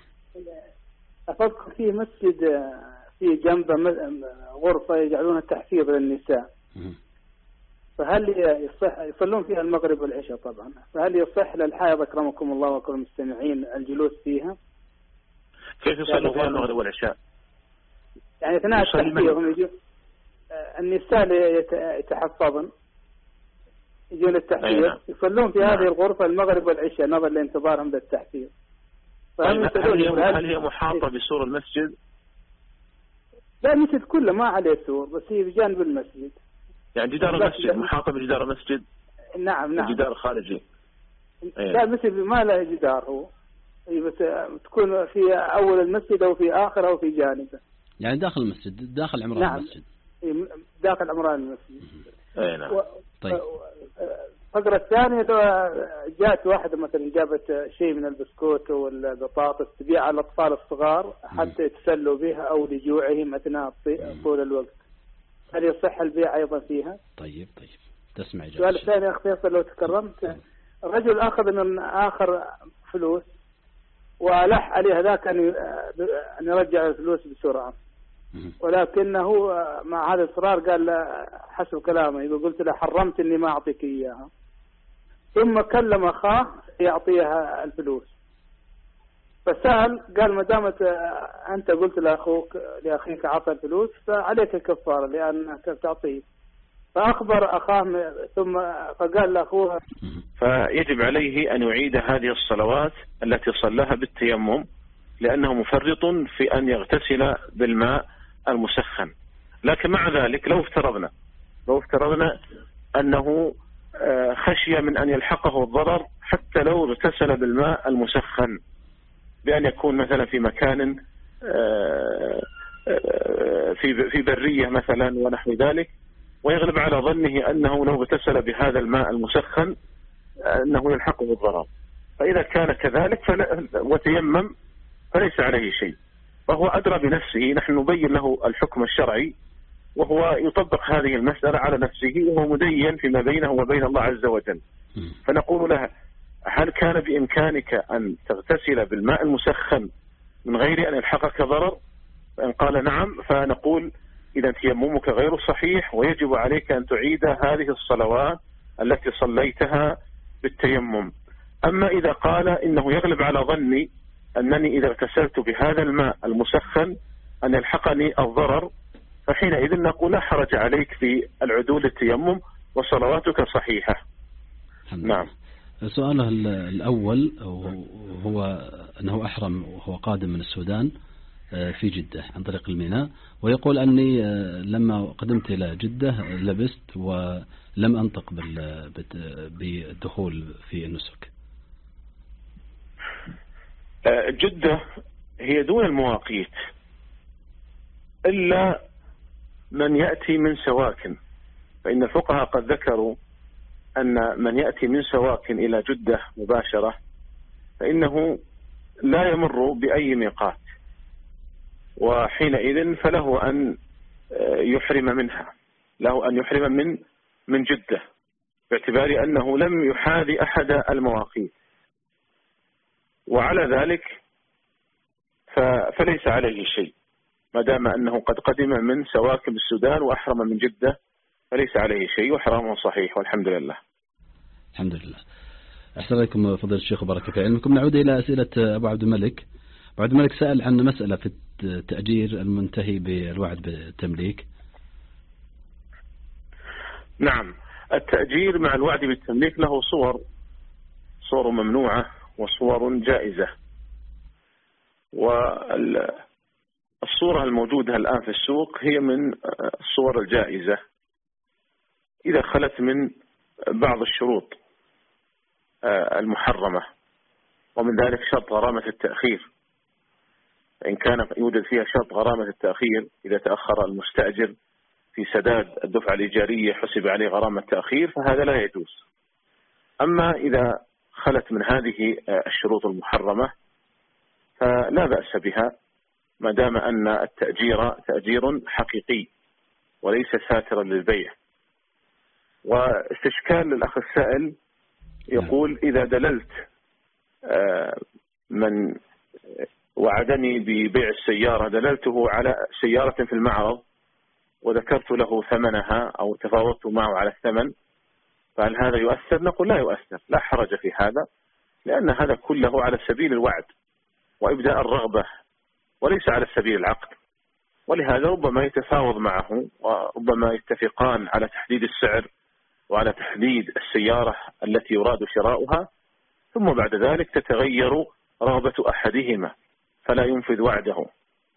أفكر في مسجد في جنبه غرفة يجعلونها تحفيظ للنساء، فهل يصح يصلون فيها المغرب والعشاء طبعا، فهل يصح للحائض أكرمكم الله وكل المستمعين الجلوس فيها؟ كيف يصلون فيها المغرب والعشاء؟ يعني أثناء التحفيظ هم يجون النساء يتحفظن يجون التحفيظ يصلون في هذه الغرفة المغرب والعشاء نظرا لانتظارهم للتحفيظ. هل هل هي محاطة بسور المسجد؟ لا المسجد كله ما عليه سور، بس هي بجانب المسجد. يعني جدار المسجد محاطة بجدار المسجد؟ نعم نعم. جدار خارجي. لا المسجد ما له جدار هو، بس تكون في أول المسجد أو في آخر أو في جانبه. يعني داخل المسجد، داخل عمران نعم. المسجد. داخل عمران المسجد. اي نعم. و... طيب. الفقرة الثانية جاءت واحدة مثلا جابت شيء من البسكوت والبطاطس تبيع على الأطفال الصغار حتى يتسلوا بها أو لجوعهم أثناء طول الوقت، هل يصح البيع أيضا فيها؟ طيب طيب تسمع إجابة. السؤال الثاني أخي فيصل لو تكرمت، الرجل أخذ من آخر فلوس وألح عليه ذاك أن يرجع الفلوس بسرعة، ولكنه مع هذا الإصرار قال حسب كلامه يقول قلت له حرمت إني ما أعطيك إياها، ثم كلم أخاه يعطيها الفلوس، فسأل قال ما دامت أنت قلت لأخوك لأخيك عطى الفلوس فعليك الكفارة لأنك تعطيه، فأخبر أخاه ثم فقال لأخوه فيجب عليه أن يعيد هذه الصلوات التي صلىها بالتيمم لأنه مفرط في أن يغتسل بالماء المسخن. لكن مع ذلك لو افترضنا لو افترضنا أنه خشي من أن يلحقه الضرر حتى لو اغتسل بالماء المسخن بأن يكون مثلا في مكان في في برية مثلا ونحو ذلك، ويغلب على ظنه أنه لو اغتسل بهذا الماء المسخن أنه يلحقه الضرر، فإذا كان كذلك وتيمم فليس عليه شيء، فهو أدرى بنفسه. نحن نبين له الحكم الشرعي وهو يطبق هذه المسألة على نفسه وهو مدين فيما بينه وبين الله عز وجل، فنقول له هل كان بإمكانك أن تغتسل بالماء المسخن من غير أن يلحقك ضرر؟ فإن قال نعم فنقول إذا تيممك غير صحيح ويجب عليك أن تعيد هذه الصلوات التي صليتها بالتيمم. أما إذا قال إنه يغلب على ظني أنني إذا اغتسلت بهذا الماء المسخن أن يلحقني الضرر، فحينئذ نقول لا حرج عليك في العدول للتيمم وصلواتك صحيحة. نعم. سؤاله الأول هو أنه أحرم وهو قادم من السودان في جدة عن طريق الميناء، ويقول أني لما قدمت إلى جدة لبست ولم أنطق بالدخول في النسك. جدة هي دون المواقيت إلا من يأتي من سواكن، فإن الفقهاء قد ذكروا أن من يأتي من سواكن إلى جدة مباشرة فإنه لا يمر بأي ميقات، وحينئذ فله أن يحرم منها، له أن يحرم من من جدة باعتبار أنه لم يحاذي أحد المواقيت، وعلى ذلك فليس عليه شيء ما دام أنه قد قدم من سواكن السودان وأحرم من جدة، فليس عليه شيء وحرامه صحيح والحمد لله. الحمد لله. أحسن عليكم فضيلة الشيخ وبارك في علمكم. نعود إلى أسئلة أبو عبد الملك. أبو عبد الملك سأل عن مسألة في التأجير المنتهي بالوعد بالتمليك. نعم، التأجير مع الوعد بالتمليك له صور صور ممنوعة وصور جائزة، والصورة الموجودة الآن في السوق هي من الصور الجائزة إذا خلت من بعض الشروط المحرمة، ومن ذلك شرط غرامة التأخير، إن كان يوجد فيها شرط غرامة التأخير إذا تأخر المستأجر في سداد الدفعة الإيجارية حسب عليه غرامة التأخير فهذا لا يجوز. أما إذا خلت من هذه الشروط المحرمة فلا بأس بها ما دام أن التأجير تأجير حقيقي وليس ساترا للبيع. واستشكال للأخ السائل يقول إذا دللت من وعدني ببيع السيارة دللته على سيارة في المعرض وذكرت له ثمنها أو تفاوضت معه على الثمن فهل هذا يؤثر؟ نقول لا يؤثر، لا حرج في هذا، لأن هذا كله على سبيل الوعد وإبداء الرغبة وليس على سبيل العقد. ولهذا ربما يتفاوض معه وربما يتفقان على تحديد السعر وعلى تحديد السيارة التي يراد شراؤها، ثم بعد ذلك تتغير رغبة أحدهما فلا ينفذ وعده،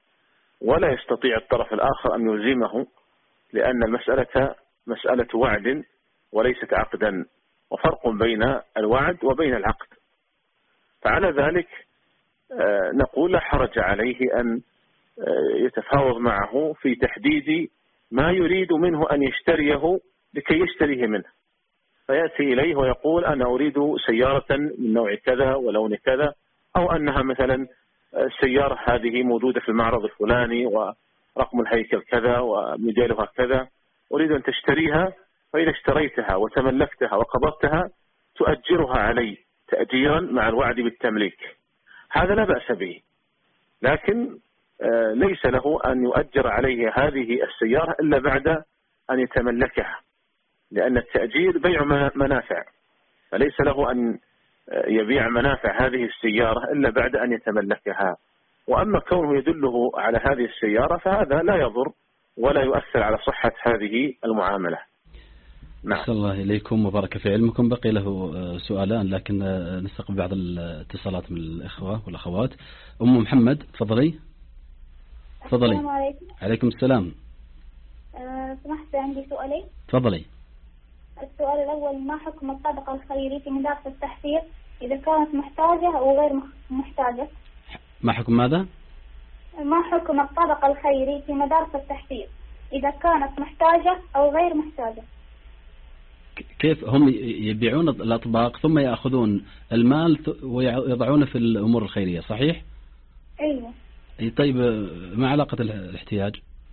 ولا يستطيع الطرف الآخر أن يلزمه، لأن المسألة مسألة وعد وليست عقدا، وفرق بين الوعد وبين العقد. فعلى ذلك نقول لا حرج عليه أن يتفاوض معه في تحديد ما يريد منه أن يشتريه لكي يشتريه منه، فيأتي إليه ويقول أنا أريد سيارة من نوع كذا ولون كذا، أو أنها مثلا السيارة هذه موجودة في المعرض الفلاني ورقم الهيكل كذا وموديلها كذا، أريد أن تشتريها، فإذا اشتريتها وتملكتها وقبضتها تؤجرها علي تأجيرا مع الوعد بالتمليك. هذا لا بأس به، لكن ليس له أن يؤجر عليه هذه السيارة إلا بعد أن يتملكها، لأن التأجير بيع منافع، فليس له أن يبيع منافع هذه السيارة إلا بعد أن يتملكها. وأما كونه يدله على هذه السيارة فهذا لا يضر ولا يؤثر على صحة هذه المعاملة. نعم. أحسن الله إليكم وبارك في علمكم. بقي له سؤالان لكن نستقبل بعض الاتصالات من الإخوة والأخوات. أم محمد تفضلي. تفضلي. السلام عليكم. عليكم السلام. أه سمحت عندي سؤالين. تفضلي. السؤال الأول ما حكم الطبقة الخيرية في مدارس التحفيظ إذا كانت محتاجة أو غير محتاجة؟ ما حكم ماذا؟ ما حكم الطبقة الخيرية في مدارس التحفيظ إذا كانت محتاجة أو غير محتاجة؟ كيف هم يبيعون الأطباق ثم يأخذون المال ويضعونه في الأمور الخيرية، صحيح؟ أيوة. طيب ما علاقة الاحتياج؟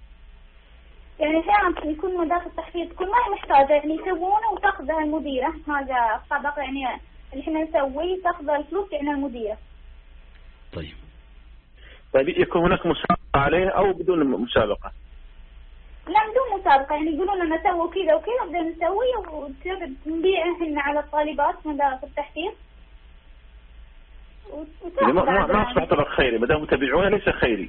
يعني أحيانا يكون مدارس التحفيظ تكون ما هي محتاجة، يعني يسوونه وتأخذها المديرة، هذا الطبق يعني اللي احنا نسويه تأخذ الفلوس يعني المديرة. طيب. طيب يكون هناك مسابقة عليه أو بدون مسابقة؟ لا بدون مسابقة، يعني يقولون لنا سووا كذا وكذا بدنا نسويه ونبيعه احنا على الطالبات مدارس التحفيظ. يعني ما ما أصبح طبق خيري، ما دام تبيعونه ليس خيري.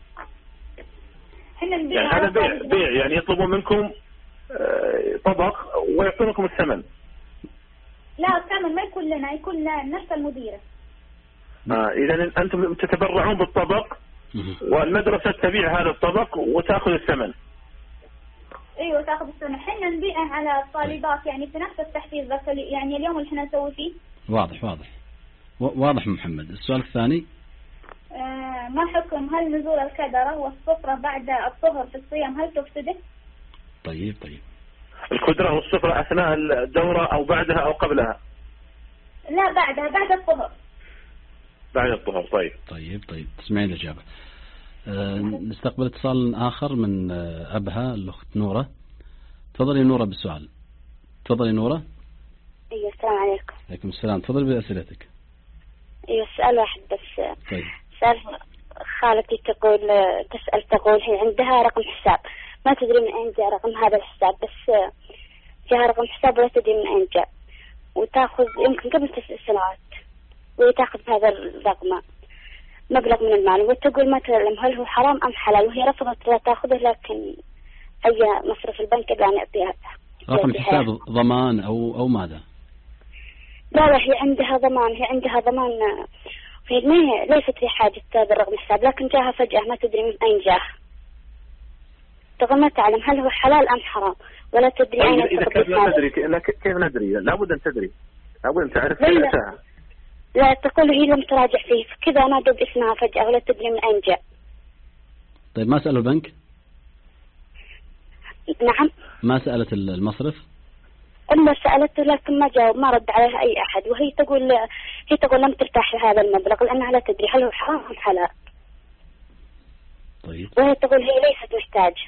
يعني هذا بيع بيع يعني يطلبون منكم طبق ويعطونكم الثمن. لا الثمن ما يكون لنا، يكون نفس المديرة. آه إذا أنتم تتبرعون بالطبق والمدرسة تبيع هذا الطبق وتأخذ الثمن. ايوه تاخذ الثمن، احنا نبيعه على الطالبات يعني في نفس التحفيز، بس يعني اليوم اللي احنا نسوي فيه. واضح واضح واضح محمد. السؤال الثاني. آه ما حكم هل نزول الكدرة والصفرة بعد الطهر في الصيام هل تفسده؟ طيب طيب. الكدرة والصفرة أثناء الدورة أو بعدها أو قبلها؟ لا بعدها، بعد الطهر. بعد الطهر. طيب طيب طيب تسمعين الإجابة. أه نستقبل اتصال آخر من أبها الأخت نورة. تفضلي نورة بالسؤال. تفضلي نورة. ايوه السلام عليكم. عليكم السلام. تفضلي بأسئلتك. ايوه سؤال واحد بس. طيب. سؤال خالتي تقول تسأل تقول هي عندها رقم حساب ما تدري من أين جاء رقم هذا الحساب، بس جاء رقم حساب ولا تدري من أين جاء، وتأخذ يمكن قبل تسع سنوات وتأخذ هذا الرقم مبلغ من المال وتقول ما تعلم هل هو حرام أم حلال، وهي رفضت لا تأخذه، لكن أي مصرف البنك إلا أن يعطيها رقم حساب ضمان أو أو ماذا؟ لا لا هي عندها ضمان، هي عندها ضمان، هي ما هي ليست في حاجة هذا الرقم حساب، لكن جاها فجأة ما تدري من أين جاه، تقول ما تعلم هل هو حلال أم حرام ولا تدري أين. إذا كيف لا ندري كيف ندري؟ لابد أن تدري، لابد أن تعرف كيف لا, لا تقول هي لم تراجع فيه كذا نادوا باسمها فجأة ولا تدري من أين جاء. طيب ما سألوا البنك؟ نعم. ما سألت المصرف؟ أما سألته لكن ما جاوب، ما رد عليها أي أحد، وهي تقول هي تقول لم ترتاح لهذا المبلغ لأنها لا تدري هل هو حرام أم حلال. طيب. وهي تقول هي ليست محتاجة.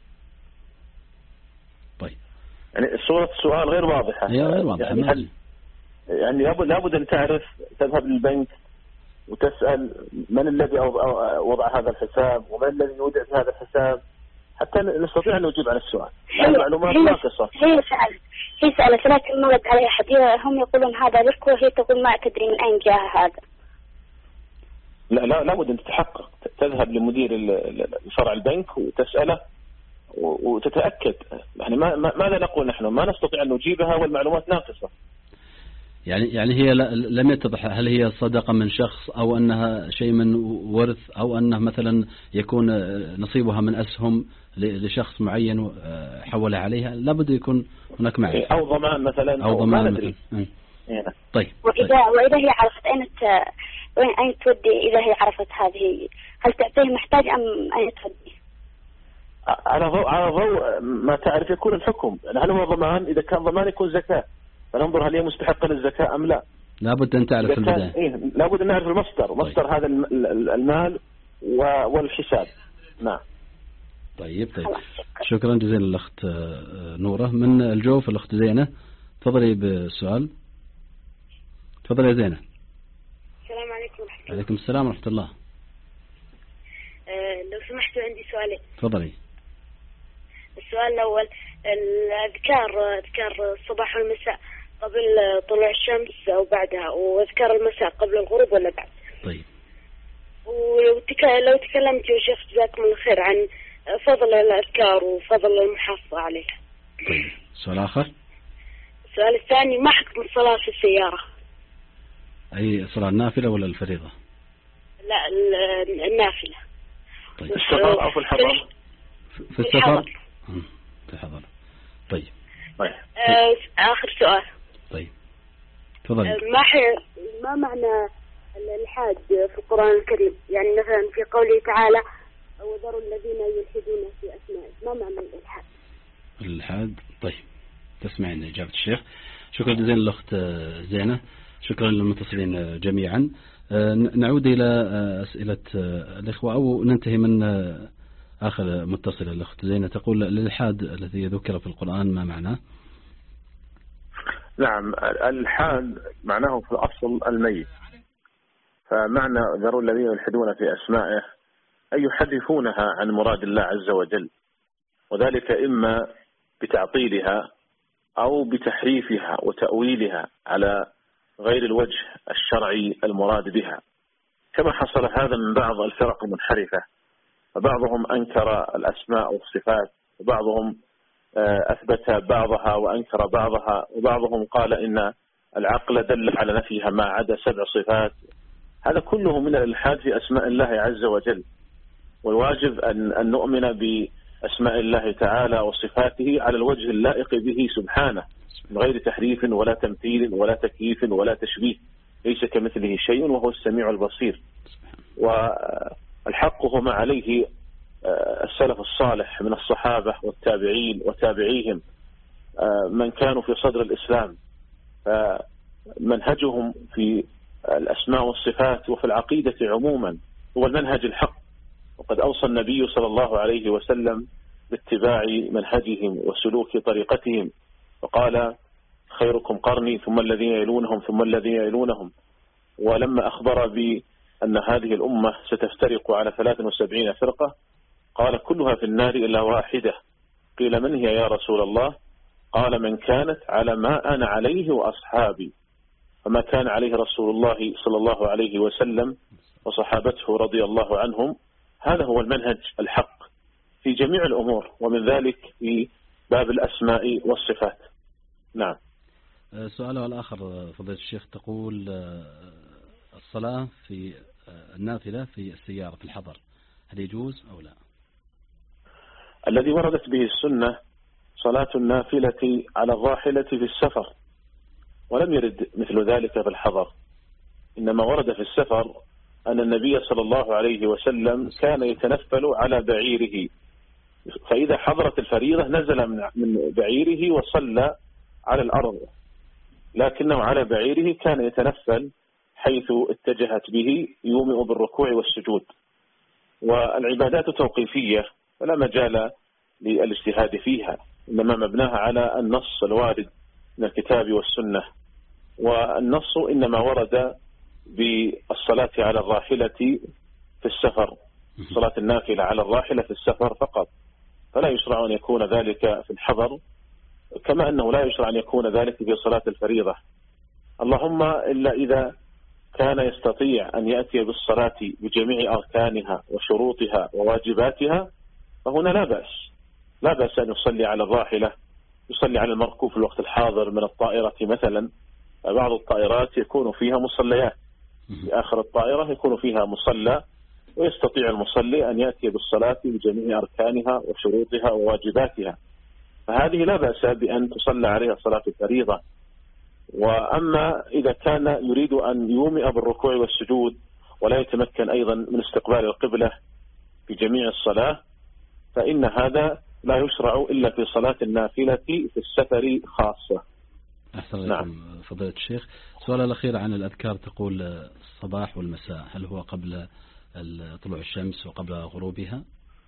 طيب. يعني صورة السؤال غير واضحة. هي غير واضحة. يعني, هل يعني لابد لابد أن تعرف، تذهب للبنك وتسأل من الذي وضع هذا الحساب ومن الذي يودع في هذا الحساب حتى نستطيع أن نجيب عن السؤال. المعلومات ناقصة. هي سألت هي سألت لكن ما رد عليها أحد، هم يقولون هذا لك وهي تقول ما تدري من أين جاء هذا. لا لا لابد أن تتحقق، تذهب لمدير فرع البنك وتسأله وتتأكد. يعني ما ماذا نقول نحن؟ ما نستطيع أن نجيبها والمعلومات ناقصة. يعني يعني هي لم يتضح هل هي صدقة من شخص أو أنها شيء من ورث أو أنه مثلا يكون نصيبها من أسهم لشخص معين حول عليها. لابد يكون هناك معرفة أو ضمان مثلا أو ضمان مثلا. طيب. وإذا وإذا هي عرفت أين وين أين تودي، إذا هي عرفت هذه هل تعطيه محتاج أم أين تودي؟ على ضوء على ضوء ما تعرف يكون الحكم. هل هو ضمان؟ إذا كان ضمان يكون زكاة، فننظر هل هي مستحقة للزكاة أم لا. لابد أن تعرف البداية. إيه لابد أن نعرف المصدر، طيب. مصدر هذا المال والحساب. نعم. طيب طيب شكرا جزيلا الأخت نورة. من الجوف الأخت زينة، تفضلي بالسؤال. تفضلي يا زينة. السلام عليكم ورحمة الله. عليكم السلام ورحمة الله. أه لو سمحتوا عندي سؤالين. تفضلي. السؤال الأول، الأذكار أذكار الصباح والمساء قبل طلوع الشمس أو بعدها، وأذكار المساء قبل الغروب ولا بعد؟ طيب. ولو لو تكلمت يا شيخ جزاكم الله خير عن فضل الأذكار وفضل المحافظة عليها. طيب. سؤال آخر. السؤال الثاني، ما حكم الصلاة في السيارة؟ أي صلاة النافلة ولا الفريضة؟ لا النافلة. طيب. في السفر أو في الحضر؟ في السفر. في الحضر. طيب. طيب. آه آخر سؤال. طيب. تفضل. آه ما حي... ما معنى الإلحاد في القرآن الكريم؟ يعني مثلا في قوله تعالى وذروا الذين يلحدون في أسمائه، ما معنى الإلحاد؟ الإلحاد. طيب تسمعين إجابة الشيخ. شكرا جزيلا الأخت زينة، شكرا للمتصلين جميعا. نعود إلى أسئلة الإخوة أو ننتهي من آخر متصلة. الأخت زينة تقول الإلحاد الذي ذكر في القرآن ما معناه؟ نعم، الإلحاد معناه في الأصل الميت، فمعنى ذروا الذين يلحدون في أسمائه أي يحدثونها عن مراد الله عز وجل، وذلك إما بتعطيلها أو بتحريفها وتأويلها على غير الوجه الشرعي المراد بها، كما حصل هذا من بعض الفرق المنحرفة، فبعضهم أنكر الأسماء والصفات وبعضهم أثبت بعضها وأنكر بعضها، وبعضهم قال إن العقل دل على نفيها ما عدا سبع صفات. هذا كله من الإلحاد في أسماء الله عز وجل، والواجب أن أن نؤمن بأسماء الله تعالى وصفاته على الوجه اللائق به سبحانه، من غير تحريف ولا تمثيل ولا تكييف ولا تشبيه، ليس كمثله شيء وهو السميع البصير. والحق هو ما عليه السلف الصالح من الصحابة والتابعين وتابعيهم من كانوا في صدر الإسلام، فمنهجهم في الأسماء والصفات وفي العقيدة عموما هو المنهج الحق، وقد أوصى النبي صلى الله عليه وسلم باتباع منهجهم وسلوك طريقتهم، وقال خيركم قرني ثم الذين يلونهم ثم الذين يلونهم. ولما أخبر بأن هذه الأمة ستفترق على ثلاث وسبعين فرقة قال كلها في النار إلا واحدة، قيل من هي يا رسول الله؟ قال من كانت على ما أنا عليه وأصحابي. فما كان عليه رسول الله صلى الله عليه وسلم وصحابته رضي الله عنهم هذا هو المنهج الحق في جميع الأمور، ومن ذلك في باب الأسماء والصفات. نعم. سؤالها الآخر فضيلة الشيخ، تقول الصلاة في النافلة في السيارة في الحضر هل يجوز أو لا؟ الذي وردت به السنة صلاة النافلة على الراحلة في السفر، ولم يرد مثل ذلك في الحضر، إنما ورد في السفر أن النبي صلى الله عليه وسلم كان يتنفل على بعيره، فإذا حضرت الفريضة نزل من بعيره وصلى على الأرض، لكنه على بعيره كان يتنفل حيث اتجهت به يومئ بالركوع والسجود. والعبادات توقيفية فلا مجال للاجتهاد فيها، إنما مبناها على النص الوارد من الكتاب والسنة. والنص إنما ورد بالصلاة على الراحلة في السفر، صلاة النافلة على الراحلة في السفر فقط، فلا يشرع أن يكون ذلك في الحضر، كما أنه لا يشرع أن يكون ذلك في صلاة الفريضة، اللهم إلا إذا كان يستطيع أن يأتي بالصلاة بجميع أركانها وشروطها وواجباتها، فهنا لا بأس لا بأس أن يصلي على الراحلة، يصلي على المركوب في الوقت الحاضر من الطائرة مثلا. بعض الطائرات يكون فيها مصليات، في آخر الطائرة يكون فيها مصلى، ويستطيع المصلي أن يأتي بالصلاة بجميع أركانها وشروطها وواجباتها، فهذه لا بأس بأن تصلى عليها صلاة الفريضة. وأما إذا كان يريد أن يومئ بالركوع والسجود ولا يتمكن أيضا من استقبال القبلة في جميع الصلاة، فإن هذا لا يشرع إلا في صلاة النافلة في السفر خاصة. أحسن نعم. فضيلة الشيخ، السؤال الأخير عن الأذكار، تقول الصباح والمساء، هل هو قبل طلوع الشمس وقبل غروبها؟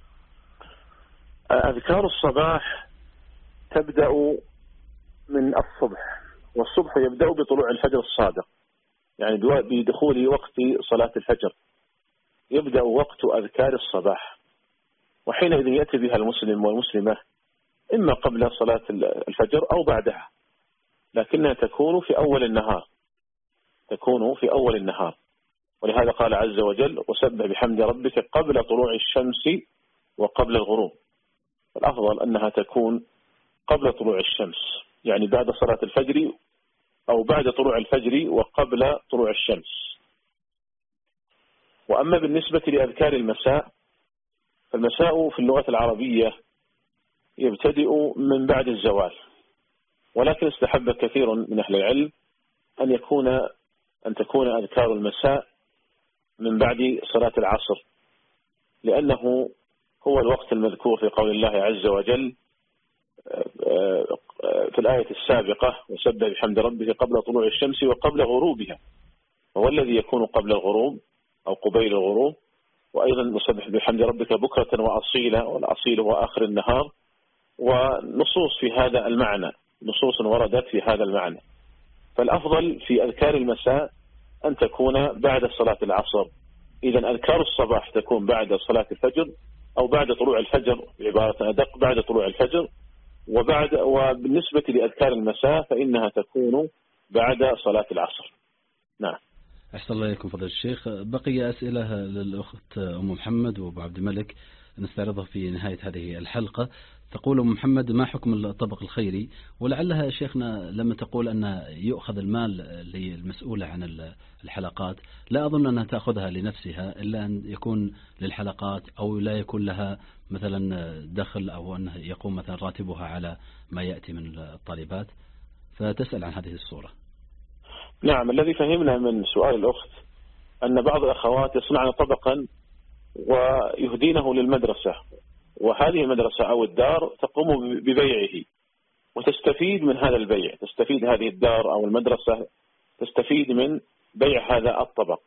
أذكار الصباح تبدأ من الصبح، والصبح يبدأ بطلوع الفجر الصادق، يعني بدخول وقت صلاة الفجر يبدأ وقت أذكار الصباح، وحينئذ يأتي بها المسلم والمسلمة إما قبل صلاة الفجر أو بعدها، لكنها تكون في أول النهار تكون في أول النهار ولهذا قال عز وجل: وسبح بحمد ربك قبل طلوع الشمس وقبل الغروب. الأفضل أنها تكون قبل طلوع الشمس، يعني بعد صلاة الفجر أو بعد طلوع الفجر وقبل طلوع الشمس. وأما بالنسبة لأذكار المساء، فالمساء في اللغة العربية يبتدئ من بعد الزوال، ولكن استحب كثير من أهل العلم أن يكون أن تكون أذكار المساء من بعد صلاة العصر، لأنه هو الوقت المذكور في قول الله عز وجل في الآية السابقة: وسبح بحمد ربك قبل طلوع الشمس وقبل غروبها، هو الذي يكون قبل الغروب أو قبيل الغروب. وأيضا وسبح بحمد ربك بكرة وأصيلا، والأصيل هو آخر النهار. ونصوص في هذا المعنى، نصوص وردت في هذا المعنى. فالأفضل في أذكار المساء أن تكون بعد صلاة العصر. إذا أذكار الصباح تكون بعد صلاة الفجر أو بعد طلوع الفجر، بعبارة أدق بعد طلوع الفجر. وبعد وبالنسبة لأذكار المساء فإنها تكون بعد صلاة العصر. نعم. أحسن الله إليكم فضيلة الشيخ. بقي أسئلة للأخت أم محمد وأبو عبد الملك نستعرضها في نهاية هذه الحلقة. تقول أم محمد: ما حكم الطبق الخيري؟ ولعلها شيخنا لما تقول أن يؤخذ المال للمسؤولة عن الحلقات، لا أظن أنها تأخذها لنفسها، إلا أن يكون للحلقات أو لا يكون لها مثلا دخل، أو أنه يقوم مثلا راتبها على ما يأتي من الطالبات، فتسأل عن هذه الصورة. نعم، الذي فهمنا من سؤال الأخت أن بعض الأخوات يصنعن طبقا ويهدينه للمدرسة، وهذه المدرسة أو الدار تقوم ببيعه وتستفيد من هذا البيع، تستفيد هذه الدار أو المدرسة تستفيد من بيع هذا الطبق،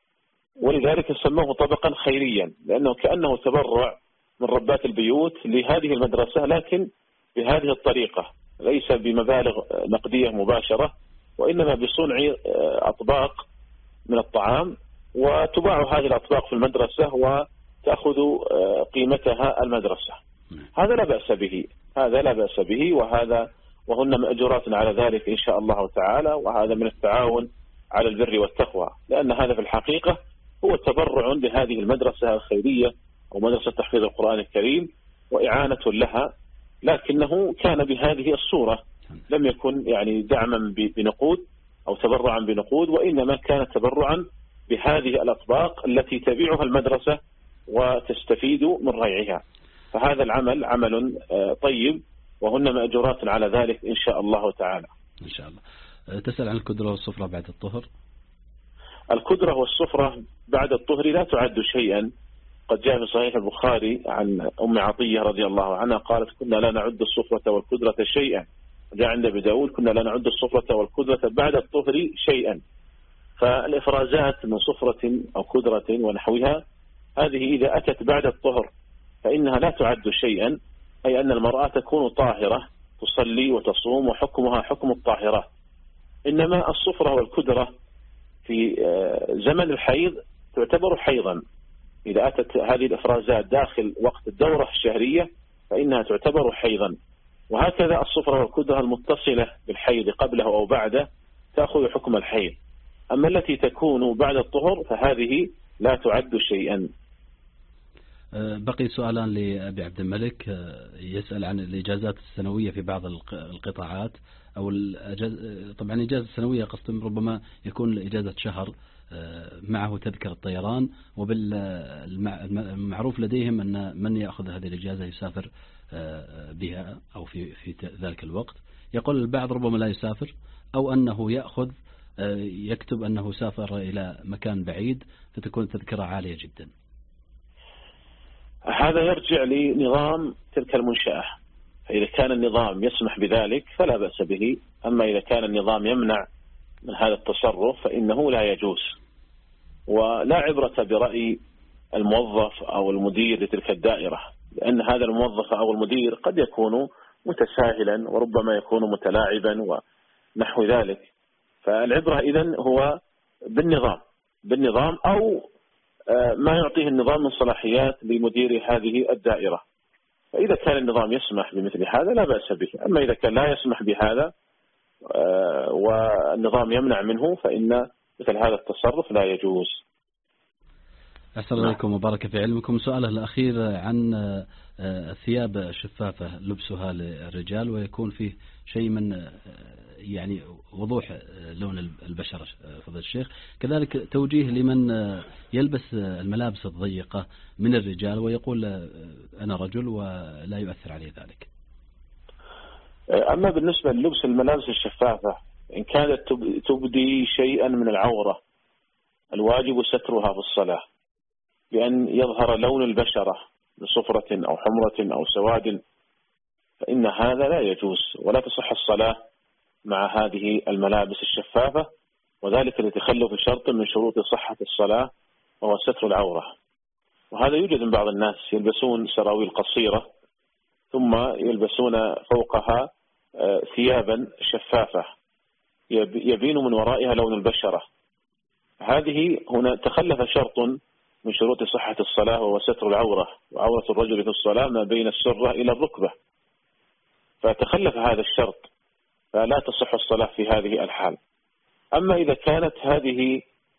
ولذلك سموه طبقا خيريا، لأنه كأنه تبرع من ربات البيوت لهذه المدرسة، لكن بهذه الطريقة، ليس بمبالغ نقدية مباشرة، وإنما بصنع أطباق من الطعام، وتباع هذه الأطباق في المدرسة وتأخذ قيمتها المدرسة. هذا لا بأس به، هذا لا بأس به، وهذا وهن مأجورات على ذلك إن شاء الله تعالى، وهذا من التعاون على البر والتقوى، لأن هذا في الحقيقة هو تبرع بهذه المدرسة الخيرية أو مدرسة تحفيظ القرآن الكريم وإعانة لها، لكنه كان بهذه الصورة، لم يكن يعني دعما بنقود أو تبرعا بنقود، وإنما كان تبرعا بهذه الأطباق التي تبيعها المدرسة وتستفيد من ريعها. فهذا العمل عمل طيب، وهن مأجورات على ذلك إن شاء الله تعالى. إن شاء الله. تسأل عن الكدرة والصفرة بعد الطهر؟ الكدرة والصفرة بعد الطهر لا تعد شيئا. قد جاء في صحيح البخاري عن أم عطية رضي الله عنها قالت: كنا لا نعد الصفرة والكدرة شيئا، جاء عند أبي داود كنا لا نعد الصفرة والكدرة بعد الطهر شيئا. فالإفرازات من صفرة أو كدرة ونحوها هذه إذا أتت بعد الطهر فإنها لا تعد شيئا، أي أن المرأة تكون طاهرة تصلي وتصوم وحكمها حكم الطاهرة. إنما الصفرة والكدرة في زمن الحيض تعتبر حيضا، إذا أتت هذه الإفرازات داخل وقت الدورة الشهرية فإنها تعتبر حيضا. وهكذا الصفرة والكدرة المتصلة بالحيض قبله أو بعده تأخذ حكم الحيض. أما التي تكون بعد الطهر فهذه لا تعد شيئا. بقي سؤالان لأبي عبد الملك، يسأل عن الإجازات السنوية في بعض القطاعات، أو طبعا الإجازة السنوية قصد ربما يكون إجازة شهر معه تذكرة الطيران، وبالمعروف لديهم أن من يأخذ هذه الإجازة يسافر بها أو في في ذلك الوقت. يقول البعض ربما لا يسافر، أو أنه يأخذ يكتب أنه سافر إلى مكان بعيد فتكون تذكرة عالية جدا. هذا يرجع لنظام تلك المنشأة، فإذا كان النظام يسمح بذلك فلا بأس به، أما إذا كان النظام يمنع من هذا التصرف فإنه لا يجوز. ولا عبرة برأي الموظف أو المدير لتلك الدائرة، لأن هذا الموظف أو المدير قد يكون متساهلا وربما يكون متلاعبا ونحو ذلك. فالعبرة إذن هو بالنظام بالنظام أو ما يعطيه النظام من صلاحيات لمدير هذه الدائرة. فإذا كان النظام يسمح بمثل هذا لا بأس به، أما إذا كان لا يسمح بهذا والنظام يمنع منه فإن مثل هذا التصرف لا يجوز. أحسن عليكم وبارك في علمكم. سؤاله الأخير عن الثياب الشفافة لبسها للرجال ويكون فيه شيء من يعني وضوح لون البشرة فضل الشيخ، كذلك توجيه لمن يلبس الملابس الضيقة من الرجال ويقول أنا رجل ولا يؤثر عليه ذلك. أما بالنسبة للبس الملابس الشفافة إن كانت تبدي شيئا من العورة الواجب سترها في الصلاة بأن يظهر لون البشرة من صفرة أو حمرة أو سواد، فإن هذا لا يجوز ولا تصح الصلاة مع هذه الملابس الشفافة، وذلك لتخلف شرط من شروط صحة الصلاة وهو ستر العورة. وهذا يوجد من بعض الناس يلبسون سراويل قصيرة ثم يلبسون فوقها ثيابا شفافة يبين من ورائها لون البشرة. هذه هنا تخلف شرط من شروط صحة الصلاة وهو ستر العورة، وعورة الرجل في الصلاة ما بين السرة إلى الركبة، فتخلف هذا الشرط فلا تصح الصلاة في هذه الحال. أما إذا كانت هذه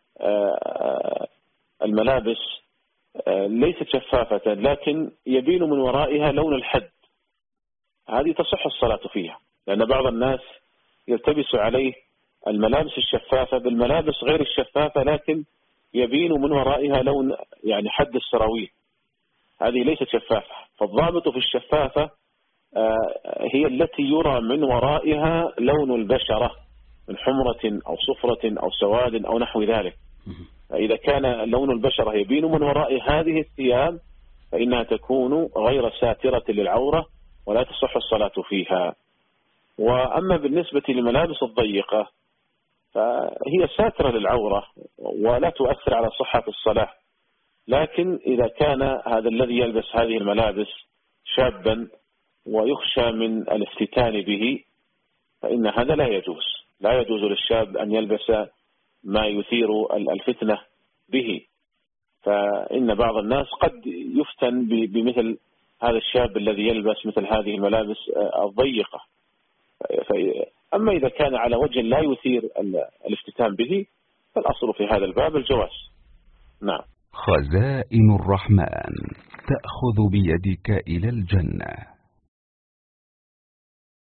الملابس ليست شفافة لكن يبين من ورائها لون الحد، هذه تصح الصلاة فيها، لأن بعض الناس يلتبس عليه الملابس الشفافة بالملابس غير الشفافة لكن يبين من ورائها لون يعني حد السراويل، هذه ليست شفافة. فالضابط في الشفافة هي التي يرى من ورائها لون البشرة من حمرة أو صفرة أو سواد أو نحو ذلك. فإذا كان لون البشرة يبين من وراء هذه الثياب فإنها تكون غير ساترة للعورة ولا تصح الصلاة فيها. وأما بالنسبة للملابس الضيقة فهي ساترة للعورة ولا تؤثر على صحة الصلاة، لكن إذا كان هذا الذي يلبس هذه الملابس شابا ويخشى من الافتتان به فإن هذا لا يجوز. لا يجوز للشاب أن يلبس ما يثير الفتنة به، فإن بعض الناس قد يفتن بمثل هذا الشاب الذي يلبس مثل هذه الملابس الضيقة. أما إذا كان على وجه لا يثير الافتتان به فالأصل في هذا الباب الجواز. نعم. خزائن الرحمن تأخذ بيدك إلى الجنة.